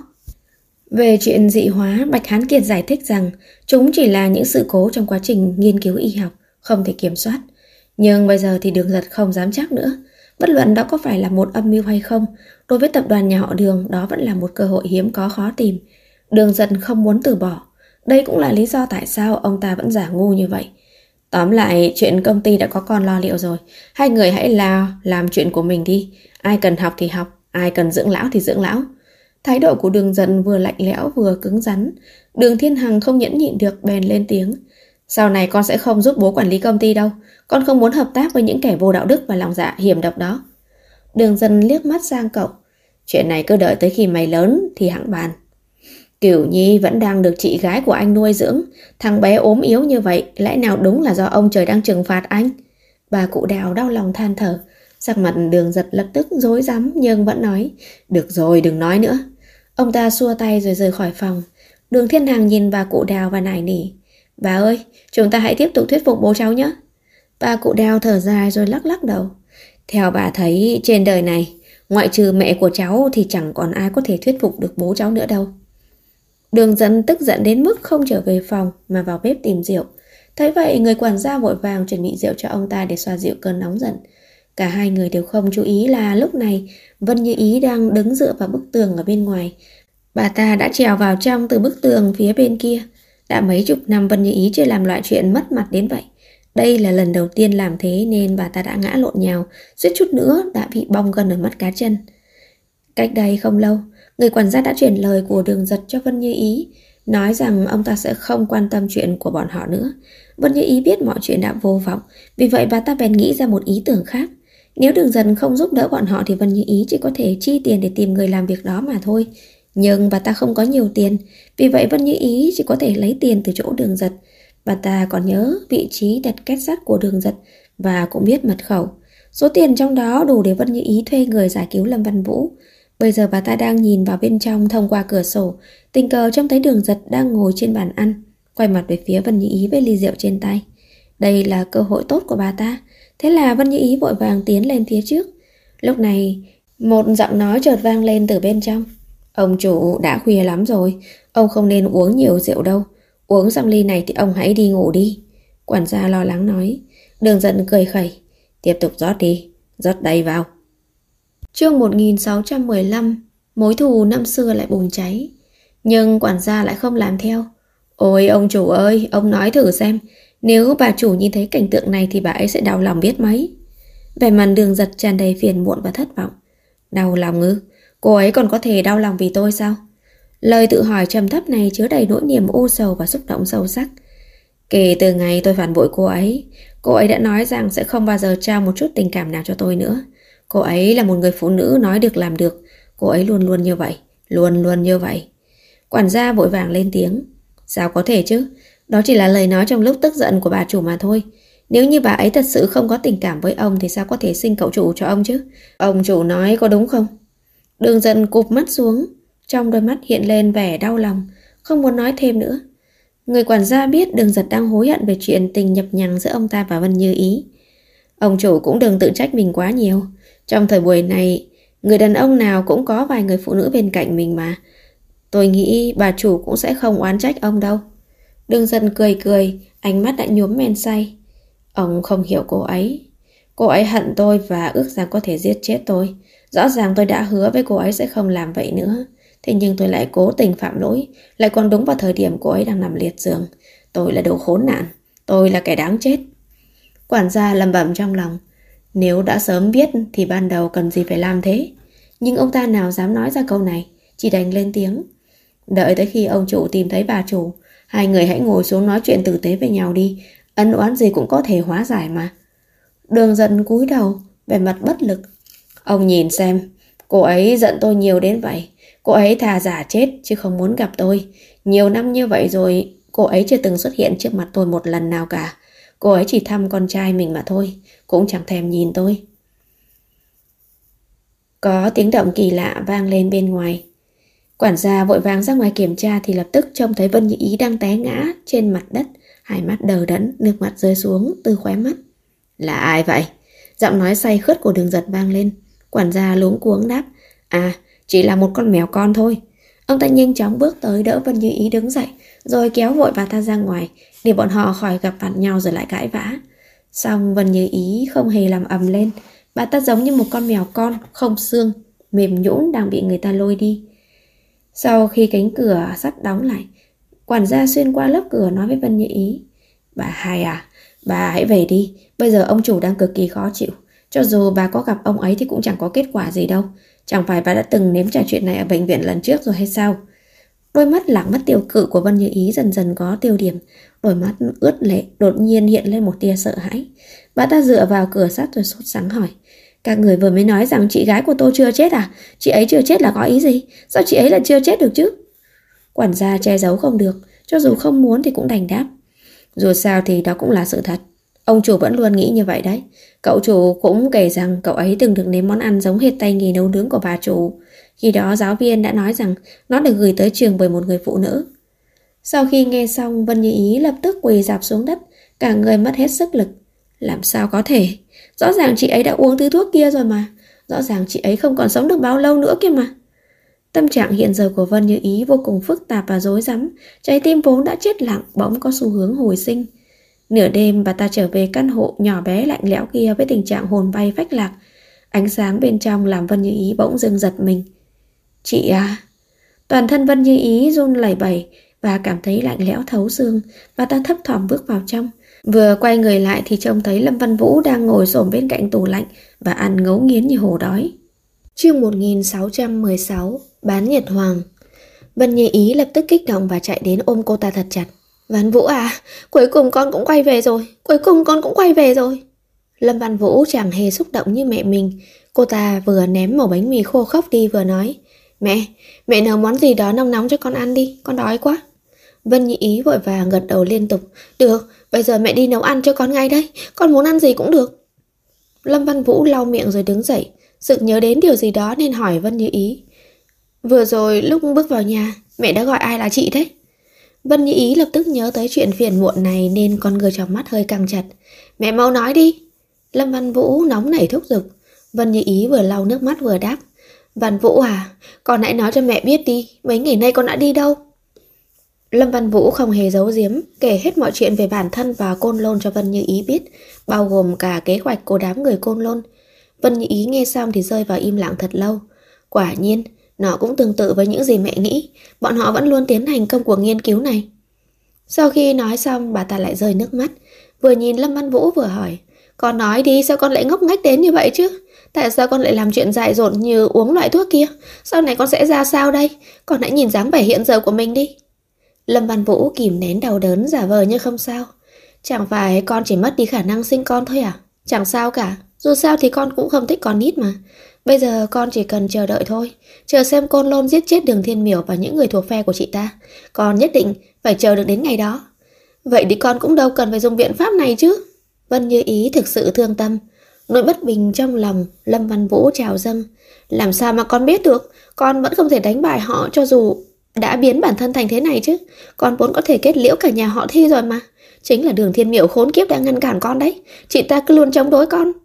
Về chuyện dị hóa, Bạch Hán Kiệt giải thích rằng chúng chỉ là những sự cố trong quá trình nghiên cứu y học, không thể kiểm soát. Nhưng bây giờ thì Đường Giật không dám chắc nữa. Bất luận đó có phải là một âm mưu hay không, đối với tập đoàn nhà họ Đường đó vẫn là một cơ hội hiếm có khó tìm. Đường Giật không muốn từ bỏ. Đây cũng là lý do tại sao ông ta vẫn giả ngu như vậy. Tóm lại, chuyện công ty đã có con lo liệu rồi. Hai người hãy làm chuyện của mình đi. Ai cần học thì học, ai cần dưỡng lão thì dưỡng lão. Thái độ của Đường Giật vừa lạnh lẽo vừa cứng rắn. Đường Thiên Hằng không nhẫn nhịn được bèn lên tiếng. Sau này con sẽ không giúp bố quản lý công ty đâu. Con không muốn hợp tác với những kẻ vô đạo đức và lòng dạ hiểm độc đó. Đường Giật liếc mắt sang cậu. Chuyện này cứ đợi tới khi mày lớn thì hẵng bàn. Cửu Nhi vẫn đang được chị gái của anh nuôi dưỡng. Thằng bé ốm yếu như vậy, lẽ nào đúng là do ông trời đang trừng phạt anh? Bà cụ Đào đau lòng than thở. Sắc mặt Đường Giật lập tức rối rắm nhưng vẫn nói. Được rồi, đừng nói nữa. Ông ta xua tay rồi rời khỏi phòng. Đường Thiên Hằng nhìn bà cụ Đào và nài nỉ. Bà ơi, chúng ta hãy tiếp tục thuyết phục bố cháu nhé. Bà cụ Đào thở dài rồi lắc lắc đầu. Theo bà thấy, trên đời này, ngoại trừ mẹ của cháu thì chẳng còn ai có thể thuyết phục được bố cháu nữa đâu. Đường Giật tức giận đến mức không trở về phòng mà vào bếp tìm rượu. Thấy vậy, người quản gia vội vàng chuẩn bị rượu cho ông ta để xoa dịu cơn nóng giận. Cả hai người đều không chú ý là lúc này Vân Như Ý đang đứng dựa vào bức tường ở bên ngoài. Bà ta đã trèo vào trong từ bức tường phía bên kia. Đã mấy chục năm Vân Như Ý chưa làm loại chuyện mất mặt đến vậy. Đây là lần đầu tiên làm thế nên bà ta đã ngã lộn nhào, suýt chút nữa đã bị bong gân ở mắt cá chân. Cách đây không lâu, người quản gia đã chuyển lời của Đường Giật cho Vân Như Ý, nói rằng ông ta sẽ không quan tâm chuyện của bọn họ nữa. Vân Như Ý biết mọi chuyện đã vô vọng, vì vậy bà ta bèn nghĩ ra một ý tưởng khác. Nếu Đường Giật không giúp đỡ bọn họ thì Vân Như Ý chỉ có thể chi tiền để tìm người làm việc đó mà thôi. Nhưng bà ta không có nhiều tiền, vì vậy Vân Như Ý chỉ có thể lấy tiền từ chỗ Đường Giật. Bà ta còn nhớ vị trí đặt két sắt của Đường Giật và cũng biết mật khẩu. Số tiền trong đó đủ để Vân Như Ý thuê người giải cứu Lâm Văn Vũ. Bây giờ bà ta đang nhìn vào bên trong thông qua cửa sổ, tình cờ trông thấy Đường Giật đang ngồi trên bàn ăn, quay mặt về phía Vân Như Ý với ly rượu trên tay. Đây là cơ hội tốt của bà ta. Thế là Vân Như Ý vội vàng tiến lên phía trước. Lúc này, một giọng nói chợt vang lên từ bên trong. Ông chủ, đã khuya lắm rồi, ông không nên uống nhiều rượu đâu. Uống xong ly này thì ông hãy đi ngủ đi. Quản gia lo lắng nói. Đường Giật cười khẩy. Tiếp tục rót đi, rót đầy vào. Chương 1615. Mối thù năm xưa lại bùng cháy. Nhưng quản gia lại không làm theo. Ôi ông chủ ơi, ông nói thử xem, nếu bà chủ nhìn thấy cảnh tượng này thì bà ấy sẽ đau lòng biết mấy. Vẻ mặt Đường Giật tràn đầy phiền muộn và thất vọng. Đau lòng ư? Cô ấy còn có thể đau lòng vì tôi sao? Lời tự hỏi trầm thấp này chứa đầy nỗi niềm u sầu và xúc động sâu sắc. Kể từ ngày tôi phản bội cô ấy đã nói rằng sẽ không bao giờ trao một chút tình cảm nào cho tôi nữa. Cô ấy là một người phụ nữ nói được làm được. Cô ấy luôn luôn như vậy, luôn luôn như vậy. Quản gia vội vàng lên tiếng. Sao có thể chứ? Đó chỉ là lời nói trong lúc tức giận của bà chủ mà thôi. Nếu như bà ấy thật sự không có tình cảm với ông thì sao có thể sinh cậu chủ cho ông chứ? Ông chủ nói có đúng không? Đường Giật cụp mắt xuống, trong đôi mắt hiện lên vẻ đau lòng, không muốn nói thêm nữa. Người quản gia biết Đường Giật đang hối hận về chuyện tình nhập nhằng giữa ông ta và Vân Như Ý. Ông chủ cũng đừng tự trách mình quá nhiều. Trong thời buổi này, người đàn ông nào cũng có vài người phụ nữ bên cạnh mình mà. Tôi nghĩ bà chủ cũng sẽ không oán trách ông đâu. Đường Giật cười cười, ánh mắt đã nhuốm men say. Ông không hiểu cô ấy. Cô ấy hận tôi và ước rằng có thể giết chết tôi. Rõ ràng tôi đã hứa với cô ấy sẽ không làm vậy nữa. Thế nhưng tôi lại cố tình phạm lỗi, lại còn đúng vào thời điểm cô ấy đang nằm liệt giường. Tôi là đồ khốn nạn, tôi là kẻ đáng chết. Quản gia lẩm bẩm trong lòng. Nếu đã sớm biết thì ban đầu cần gì phải làm thế. Nhưng ông ta nào dám nói ra câu này, chỉ đành lên tiếng. Đợi tới khi ông chủ tìm thấy bà chủ, hai người hãy ngồi xuống nói chuyện tử tế với nhau đi. Ân oán gì cũng có thể hóa giải mà. Đường Giật cúi đầu, vẻ mặt bất lực. Ông nhìn xem, cô ấy giận tôi nhiều đến vậy. Cô ấy thà giả chết chứ không muốn gặp tôi. Nhiều năm như vậy rồi, cô ấy chưa từng xuất hiện trước mặt tôi một lần nào cả. Cô ấy chỉ thăm con trai mình mà thôi, cũng chẳng thèm nhìn tôi. Có tiếng động kỳ lạ vang lên bên ngoài. Quản gia vội vàng ra ngoài kiểm tra thì lập tức trông thấy Vân Như Ý đang té ngã trên mặt đất, hai mắt đờ đẫn, nước mắt rơi xuống từ khóe mắt. Là ai vậy? Giọng nói say khướt của Đường Giật vang lên. Quản gia luống cuống đáp: À, chỉ là một con mèo con thôi. Ông ta nhanh chóng bước tới đỡ Vân Như Ý đứng dậy, rồi kéo vội bà ta ra ngoài, để bọn họ khỏi gặp mặt nhau rồi lại cãi vã. Xong Vân Như Ý không hề làm ầm lên. Bà ta giống như một con mèo con, không xương, mềm nhũn đang bị người ta lôi đi. Sau khi cánh cửa sắt đóng lại, quản gia xuyên qua lớp cửa nói với Vân Như Ý: Bà hai à, bà hãy về đi. Bây giờ ông chủ đang cực kỳ khó chịu. Cho dù bà có gặp ông ấy thì cũng chẳng có kết quả gì đâu. Chẳng phải bà đã từng nếm trải chuyện này ở bệnh viện lần trước rồi hay sao? Đôi mắt lạc mất tiêu cự của Vân Như Ý dần dần có tiêu điểm. Đôi mắt ướt lệ đột nhiên hiện lên một tia sợ hãi. Bà ta dựa vào cửa sắt rồi sốt sắng hỏi: Các người vừa mới nói rằng chị gái của tôi chưa chết à? Chị ấy chưa chết là có ý gì? Sao chị ấy lại chưa chết được chứ? Quản gia che giấu không được, cho dù không muốn thì cũng đành đáp: Dù sao thì đó cũng là sự thật. Ông chủ vẫn luôn nghĩ như vậy đấy. Cậu chủ cũng kể rằng cậu ấy từng được nếm món ăn giống hệt tay nghề nấu nướng của bà chủ. Khi đó giáo viên đã nói rằng nó được gửi tới trường bởi một người phụ nữ. Sau khi nghe xong, Vân Như Ý lập tức quỳ rạp xuống đất, cả người mất hết sức lực. Làm sao có thể? Rõ ràng chị ấy đã uống thứ thuốc kia rồi mà. Rõ ràng chị ấy không còn sống được bao lâu nữa kia mà. Tâm trạng hiện giờ của Vân Như Ý vô cùng phức tạp và rối rắm. Trái tim vốn đã chết lặng bỗng có xu hướng hồi sinh. Nửa đêm bà ta trở về căn hộ nhỏ bé lạnh lẽo kia với tình trạng hồn bay phách lạc. Ánh sáng bên trong làm Vân Như Ý bỗng dưng giật mình. Chị à? Toàn thân Vân Như Ý run lẩy bẩy và cảm thấy lạnh lẽo thấu xương. Bà ta thấp thỏm bước vào trong. Vừa quay người lại thì trông thấy Lâm Văn Vũ đang ngồi xổm bên cạnh tủ lạnh và ăn ngấu nghiến như hổ đói. Chương 1616: Bán Nhật Hoàng. Vân Như Ý lập tức kích động và chạy đến ôm cô ta thật chặt. Văn Vũ à, cuối cùng con cũng quay về rồi. Cuối cùng con cũng quay về rồi. Lâm Văn Vũ chẳng hề xúc động như mẹ mình. Cô ta vừa ném mẩu bánh mì khô khốc đi vừa nói: Mẹ nấu món gì đó nóng nóng cho con ăn đi, con đói quá. Vân Như Ý vội vàng gật đầu liên tục. Được, bây giờ mẹ đi nấu ăn cho con ngay đây. Con muốn ăn gì cũng được. Lâm Văn Vũ lau miệng rồi đứng dậy, sực nhớ đến điều gì đó nên hỏi Vân Như Ý: Vừa rồi lúc bước vào nhà, mẹ đã gọi ai là chị thế? Vân Như Ý lập tức nhớ tới chuyện phiền muộn này nên con người trong mắt hơi căng chặt. Mẹ mau nói đi. Lâm Văn Vũ nóng nảy thúc giục. Vân Như Ý vừa lau nước mắt vừa đáp: Văn Vũ à, con hãy nói cho mẹ biết đi, mấy ngày nay con đã đi đâu? Lâm Văn Vũ không hề giấu giếm, kể hết mọi chuyện về bản thân và Côn Lôn cho Vân Như Ý biết, bao gồm cả kế hoạch của đám người Côn Lôn. Vân Như Ý nghe xong thì rơi vào im lặng thật lâu. Quả nhiên, nó cũng tương tự với những gì mẹ nghĩ, bọn họ vẫn luôn tiến hành công cuộc nghiên cứu này. Sau khi nói xong, bà ta lại rơi nước mắt, vừa nhìn Lâm Văn Vũ vừa hỏi: Con nói đi, sao con lại ngốc nghếch đến như vậy chứ? Tại sao con lại làm chuyện dại dột như uống loại thuốc kia? Sau này con sẽ ra sao đây? Con hãy nhìn dáng vẻ hiện giờ của mình đi. Lâm Văn Vũ kìm nén đau đớn giả vờ như không sao. Chẳng phải con chỉ mất đi khả năng sinh con thôi à? Chẳng sao cả, dù sao thì con cũng không thích con nít mà. Bây giờ con chỉ cần chờ đợi thôi, chờ xem Côn Lôn giết chết Đường Thiên Miểu và những người thuộc phe của chị ta. Con nhất định phải chờ được đến ngày đó. Vậy thì con cũng đâu cần phải dùng biện pháp này chứ. Vân Như Ý thực sự thương tâm. Nỗi bất bình trong lòng Lâm Văn Vũ trào dâng. Làm sao mà con biết được? Con vẫn không thể đánh bại họ cho dù đã biến bản thân thành thế này chứ. Con vốn có thể kết liễu cả nhà họ Thi rồi mà. Chính là Đường Thiên Miểu khốn kiếp đang ngăn cản con đấy. Chị ta cứ luôn chống đối con.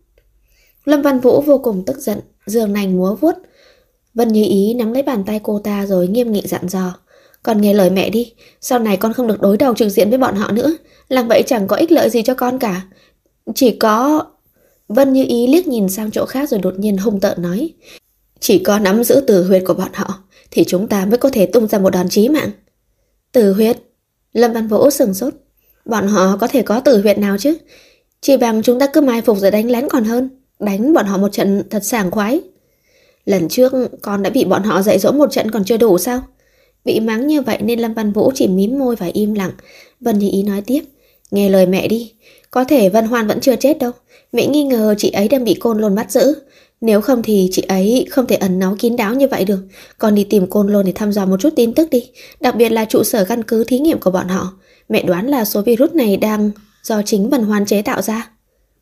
Lâm Văn Vũ vô cùng tức giận, giường nành múa vuốt. Vân Như Ý nắm lấy bàn tay cô ta rồi nghiêm nghị dặn dò: Con nghe lời mẹ đi, sau này con không được đối đầu trực diện với bọn họ nữa. Làm vậy chẳng có ích lợi gì cho con cả. Chỉ có... Vân Như Ý liếc nhìn sang chỗ khác rồi đột nhiên hung tợn nói: Chỉ có nắm giữ tử huyệt của bọn họ thì chúng ta mới có thể tung ra một đòn chí mạng. Tử huyệt? Lâm Văn Vũ sửng sốt. Bọn họ có thể có tử huyệt nào chứ? Chỉ bằng chúng ta cứ mai phục rồi đánh lén còn hơn. Đánh bọn họ một trận thật sảng khoái. Lần trước con đã bị bọn họ dạy dỗ một trận còn chưa đủ sao? Bị mắng như vậy nên Lâm Văn Vũ chỉ mím môi và im lặng. Vân Như Ý nói tiếp: Nghe lời mẹ đi, có thể Vân Hoan vẫn chưa chết đâu. Mẹ nghi ngờ chị ấy đang bị Côn Lôn bắt giữ. Nếu không thì chị ấy không thể ẩn náu kín đáo như vậy được. Con đi tìm Côn Lôn để thăm dò một chút tin tức đi. Đặc biệt là trụ sở căn cứ thí nghiệm của bọn họ. Mẹ đoán là số virus này đang do chính Vân Hoan chế tạo ra.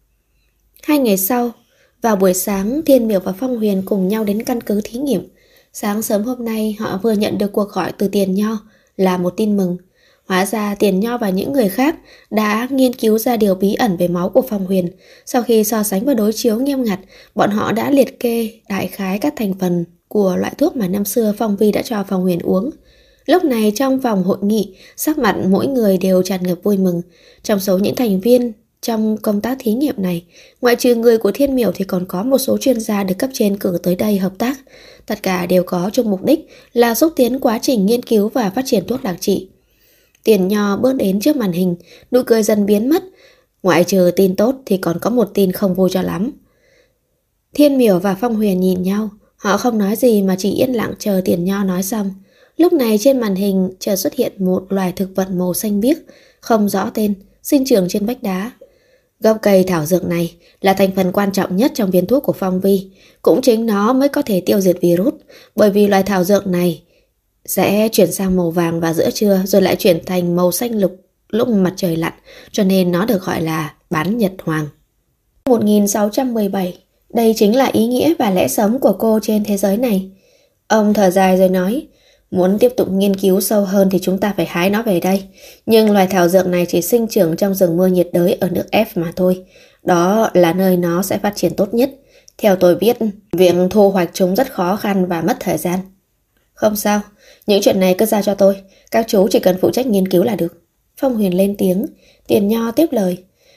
2 ngày sau, vào buổi sáng, Thiên Miểu và Phong Huyền cùng nhau đến căn cứ thí nghiệm. Sáng sớm hôm nay họ vừa nhận được cuộc gọi từ Tiền Nho là một tin mừng. Hóa ra Tiền Nho và những người khác đã nghiên cứu ra điều bí ẩn về máu của Phong Huyền. Sau khi so sánh và đối chiếu nghiêm ngặt, bọn họ đã liệt kê đại khái các thành phần của loại thuốc mà năm xưa Phong Vi đã cho Phong Huyền uống. Lúc này trong vòng hội nghị, sắc mặt mỗi người đều tràn ngập vui mừng. Trong số những thành viên trong công tác thí nghiệm này, ngoại trừ người của Thiên Miểu thì còn có một số chuyên gia được cấp trên cử tới đây hợp tác. Tất cả đều có chung mục đích là xúc tiến quá trình nghiên cứu và phát triển thuốc đặc trị. Tiền Nho bước đến trước màn hình, nụ cười dần biến mất. Ngoại trừ tin tốt thì còn có một tin không vui cho lắm. Thiên Miểu và Phong Huyền nhìn nhau, họ không nói gì mà chỉ yên lặng chờ Tiền Nho nói xong. Lúc này trên màn hình chợt xuất hiện một loài thực vật màu xanh biếc, không rõ tên, sinh trưởng trên vách đá. Gốc cây thảo dược này là thành phần quan trọng nhất trong viên thuốc của Phong Vi. Cũng chính nó mới có thể tiêu diệt virus, bởi vì loài thảo dược này sẽ chuyển sang màu vàng vào giữa trưa rồi lại chuyển thành màu xanh lục lúc mặt trời lặn, cho nên nó được gọi là bán nhật hoàng. 1617, đây chính là ý nghĩa và lẽ sống của cô trên thế giới này. Ông thở dài rồi nói, muốn tiếp tục nghiên cứu sâu hơn thì chúng ta phải hái nó về đây. Nhưng loài thảo dược này chỉ sinh trưởng trong rừng mưa nhiệt đới ở nước F mà thôi. Đó là nơi nó sẽ phát triển tốt nhất. Theo tôi biết, việc thu hoạch chúng rất khó khăn và mất thời gian. Không sao, những chuyện này cứ giao cho tôi. Các chú chỉ cần phụ trách nghiên cứu là được. Phong Huyền lên tiếng, Tiền Nho tiếp lời.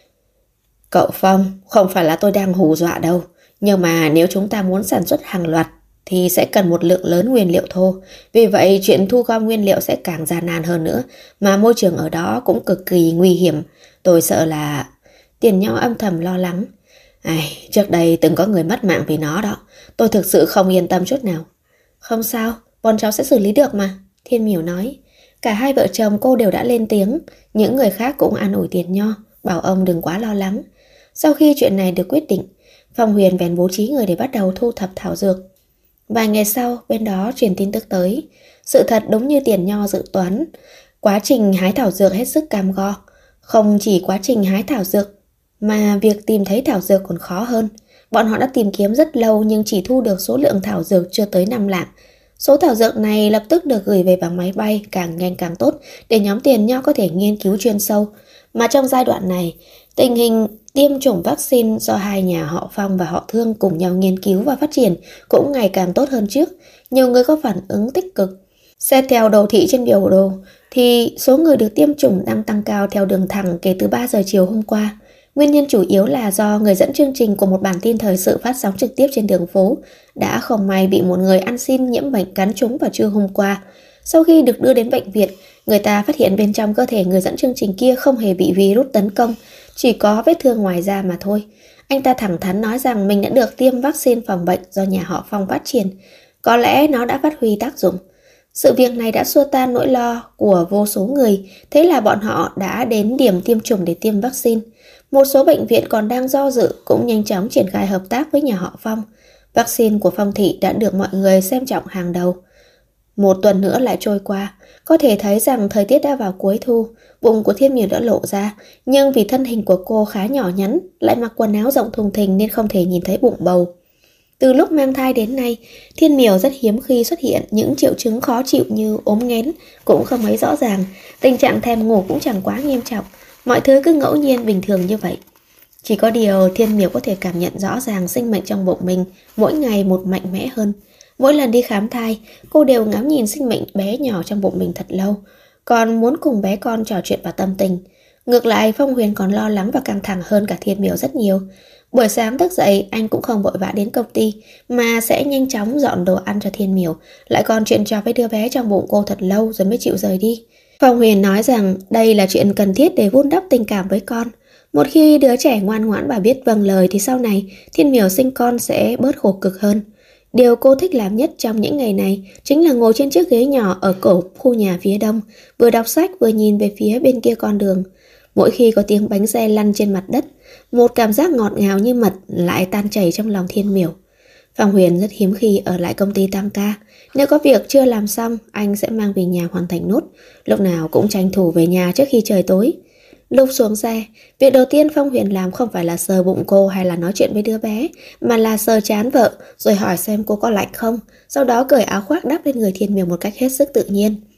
Cậu Phong, không phải là tôi đang hù dọa đâu. Nhưng mà nếu chúng ta muốn sản xuất hàng loạt thì sẽ cần một lượng lớn nguyên liệu thô. Vì vậy chuyện thu gom nguyên liệu sẽ càng gian nan hơn nữa. Mà môi trường ở đó cũng cực kỳ nguy hiểm. Tôi sợ là... Tiền Nho âm thầm lo lắng. Trước đây từng có người mất mạng vì nó đó. Tôi thực sự không yên tâm chút nào. Không sao, bọn cháu sẽ xử lý được mà, Thiên Miểu nói. Cả hai vợ chồng cô đều đã lên tiếng. Những người khác cũng an ủi Tiền Nho, bảo ông đừng quá lo lắng. Sau khi chuyện này được quyết định, Phong Huyền bèn bố trí người để bắt đầu thu thập thảo dược. Vài ngày sau, bên đó truyền tin tức tới. Sự thật đúng như Tiền Nho dự toán. Quá trình hái thảo dược hết sức cam go. Không chỉ quá trình hái thảo dược, mà việc tìm thấy thảo dược còn khó hơn. Bọn họ đã tìm kiếm rất lâu nhưng chỉ thu được số lượng thảo dược chưa tới 5 lạng. Số thảo dược này lập tức được gửi về bằng máy bay càng nhanh càng tốt để nhóm Tiền Nho có thể nghiên cứu chuyên sâu. Mà trong giai đoạn này, tình hình tiêm chủng vaccine do hai nhà họ Phong và họ Thương cùng nhau nghiên cứu và phát triển cũng ngày càng tốt hơn trước. Nhiều người có phản ứng tích cực. Xét theo đồ thị trên biểu đồ thì số người được tiêm chủng đang tăng cao theo đường thẳng kể từ 3 giờ chiều hôm qua. Nguyên nhân chủ yếu là do người dẫn chương trình của một bản tin thời sự phát sóng trực tiếp trên đường phố đã không may bị một người ăn xin nhiễm bệnh cắn trúng vào trưa hôm qua. Sau khi được đưa đến bệnh viện, người ta phát hiện bên trong cơ thể người dẫn chương trình kia không hề bị virus tấn công, chỉ có vết thương ngoài da mà thôi. Anh ta thẳng thắn nói rằng mình đã được tiêm vaccine phòng bệnh do nhà họ Phong phát triển. Có lẽ nó đã phát huy tác dụng. Sự việc này đã xua tan nỗi lo của vô số người, thế là bọn họ đã đến điểm tiêm chủng để tiêm vaccine. Một số bệnh viện còn đang do dự cũng nhanh chóng triển khai hợp tác với nhà họ Phong. Vaccine của Phong Thị đã được mọi người xem trọng hàng đầu. Một tuần nữa lại trôi qua, có thể thấy rằng thời tiết đã vào cuối thu, bụng của Thiên Miểu đã lộ ra, nhưng vì thân hình của cô khá nhỏ nhắn, lại mặc quần áo rộng thùng thình nên không thể nhìn thấy bụng bầu. Từ lúc mang thai đến nay, Thiên Miểu rất hiếm khi xuất hiện những triệu chứng khó chịu như ốm nghén, cũng không mấy rõ ràng, tình trạng thèm ngủ cũng chẳng quá nghiêm trọng, mọi thứ cứ ngẫu nhiên bình thường như vậy. Chỉ có điều Thiên Miểu có thể cảm nhận rõ ràng sinh mệnh trong bụng mình mỗi ngày một mạnh mẽ hơn. Mỗi lần đi khám thai, cô đều ngắm nhìn sinh mệnh bé nhỏ trong bụng mình thật lâu, còn muốn cùng bé con trò chuyện và tâm tình. Ngược lại, Phong Huyền còn lo lắng và căng thẳng hơn cả Thiên Miểu rất nhiều. Buổi sáng thức dậy, anh cũng không vội vã đến công ty, mà sẽ nhanh chóng dọn đồ ăn cho Thiên Miểu, lại còn chuyện trò với đứa bé trong bụng cô thật lâu rồi mới chịu rời đi. Phong Huyền nói rằng đây là chuyện cần thiết để vun đắp tình cảm với con. Một khi đứa trẻ ngoan ngoãn và biết vâng lời thì sau này Thiên Miểu sinh con sẽ bớt khổ cực hơn. Điều cô thích làm nhất trong những ngày này chính là ngồi trên chiếc ghế nhỏ ở cổ khu nhà phía đông, vừa đọc sách vừa nhìn về phía bên kia con đường. Mỗi khi có tiếng bánh xe lăn trên mặt đất, một cảm giác ngọt ngào như mật lại tan chảy trong lòng Thiên Miểu. Phong Huyền rất hiếm khi ở lại công ty tăng ca. Nếu có việc chưa làm xong, anh sẽ mang về nhà hoàn thành nốt. Lúc nào cũng tranh thủ về nhà trước khi trời tối. Lúc xuống xe, việc đầu tiên Phong Huyền làm không phải là sờ bụng cô hay là nói chuyện với đứa bé, mà là sờ trán vợ rồi hỏi xem cô có lạnh không, sau đó cởi áo khoác đắp lên người Thiên Miểu một cách hết sức tự nhiên.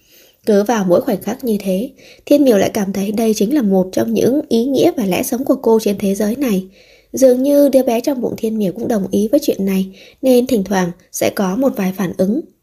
Cứ vào mỗi khoảnh khắc như thế, Thiên Miểu lại cảm thấy đây chính là một trong những ý nghĩa và lẽ sống của cô trên thế giới này. Dường như đứa bé trong bụng Thiên Miểu cũng đồng ý với chuyện này, nên thỉnh thoảng sẽ có một vài phản ứng.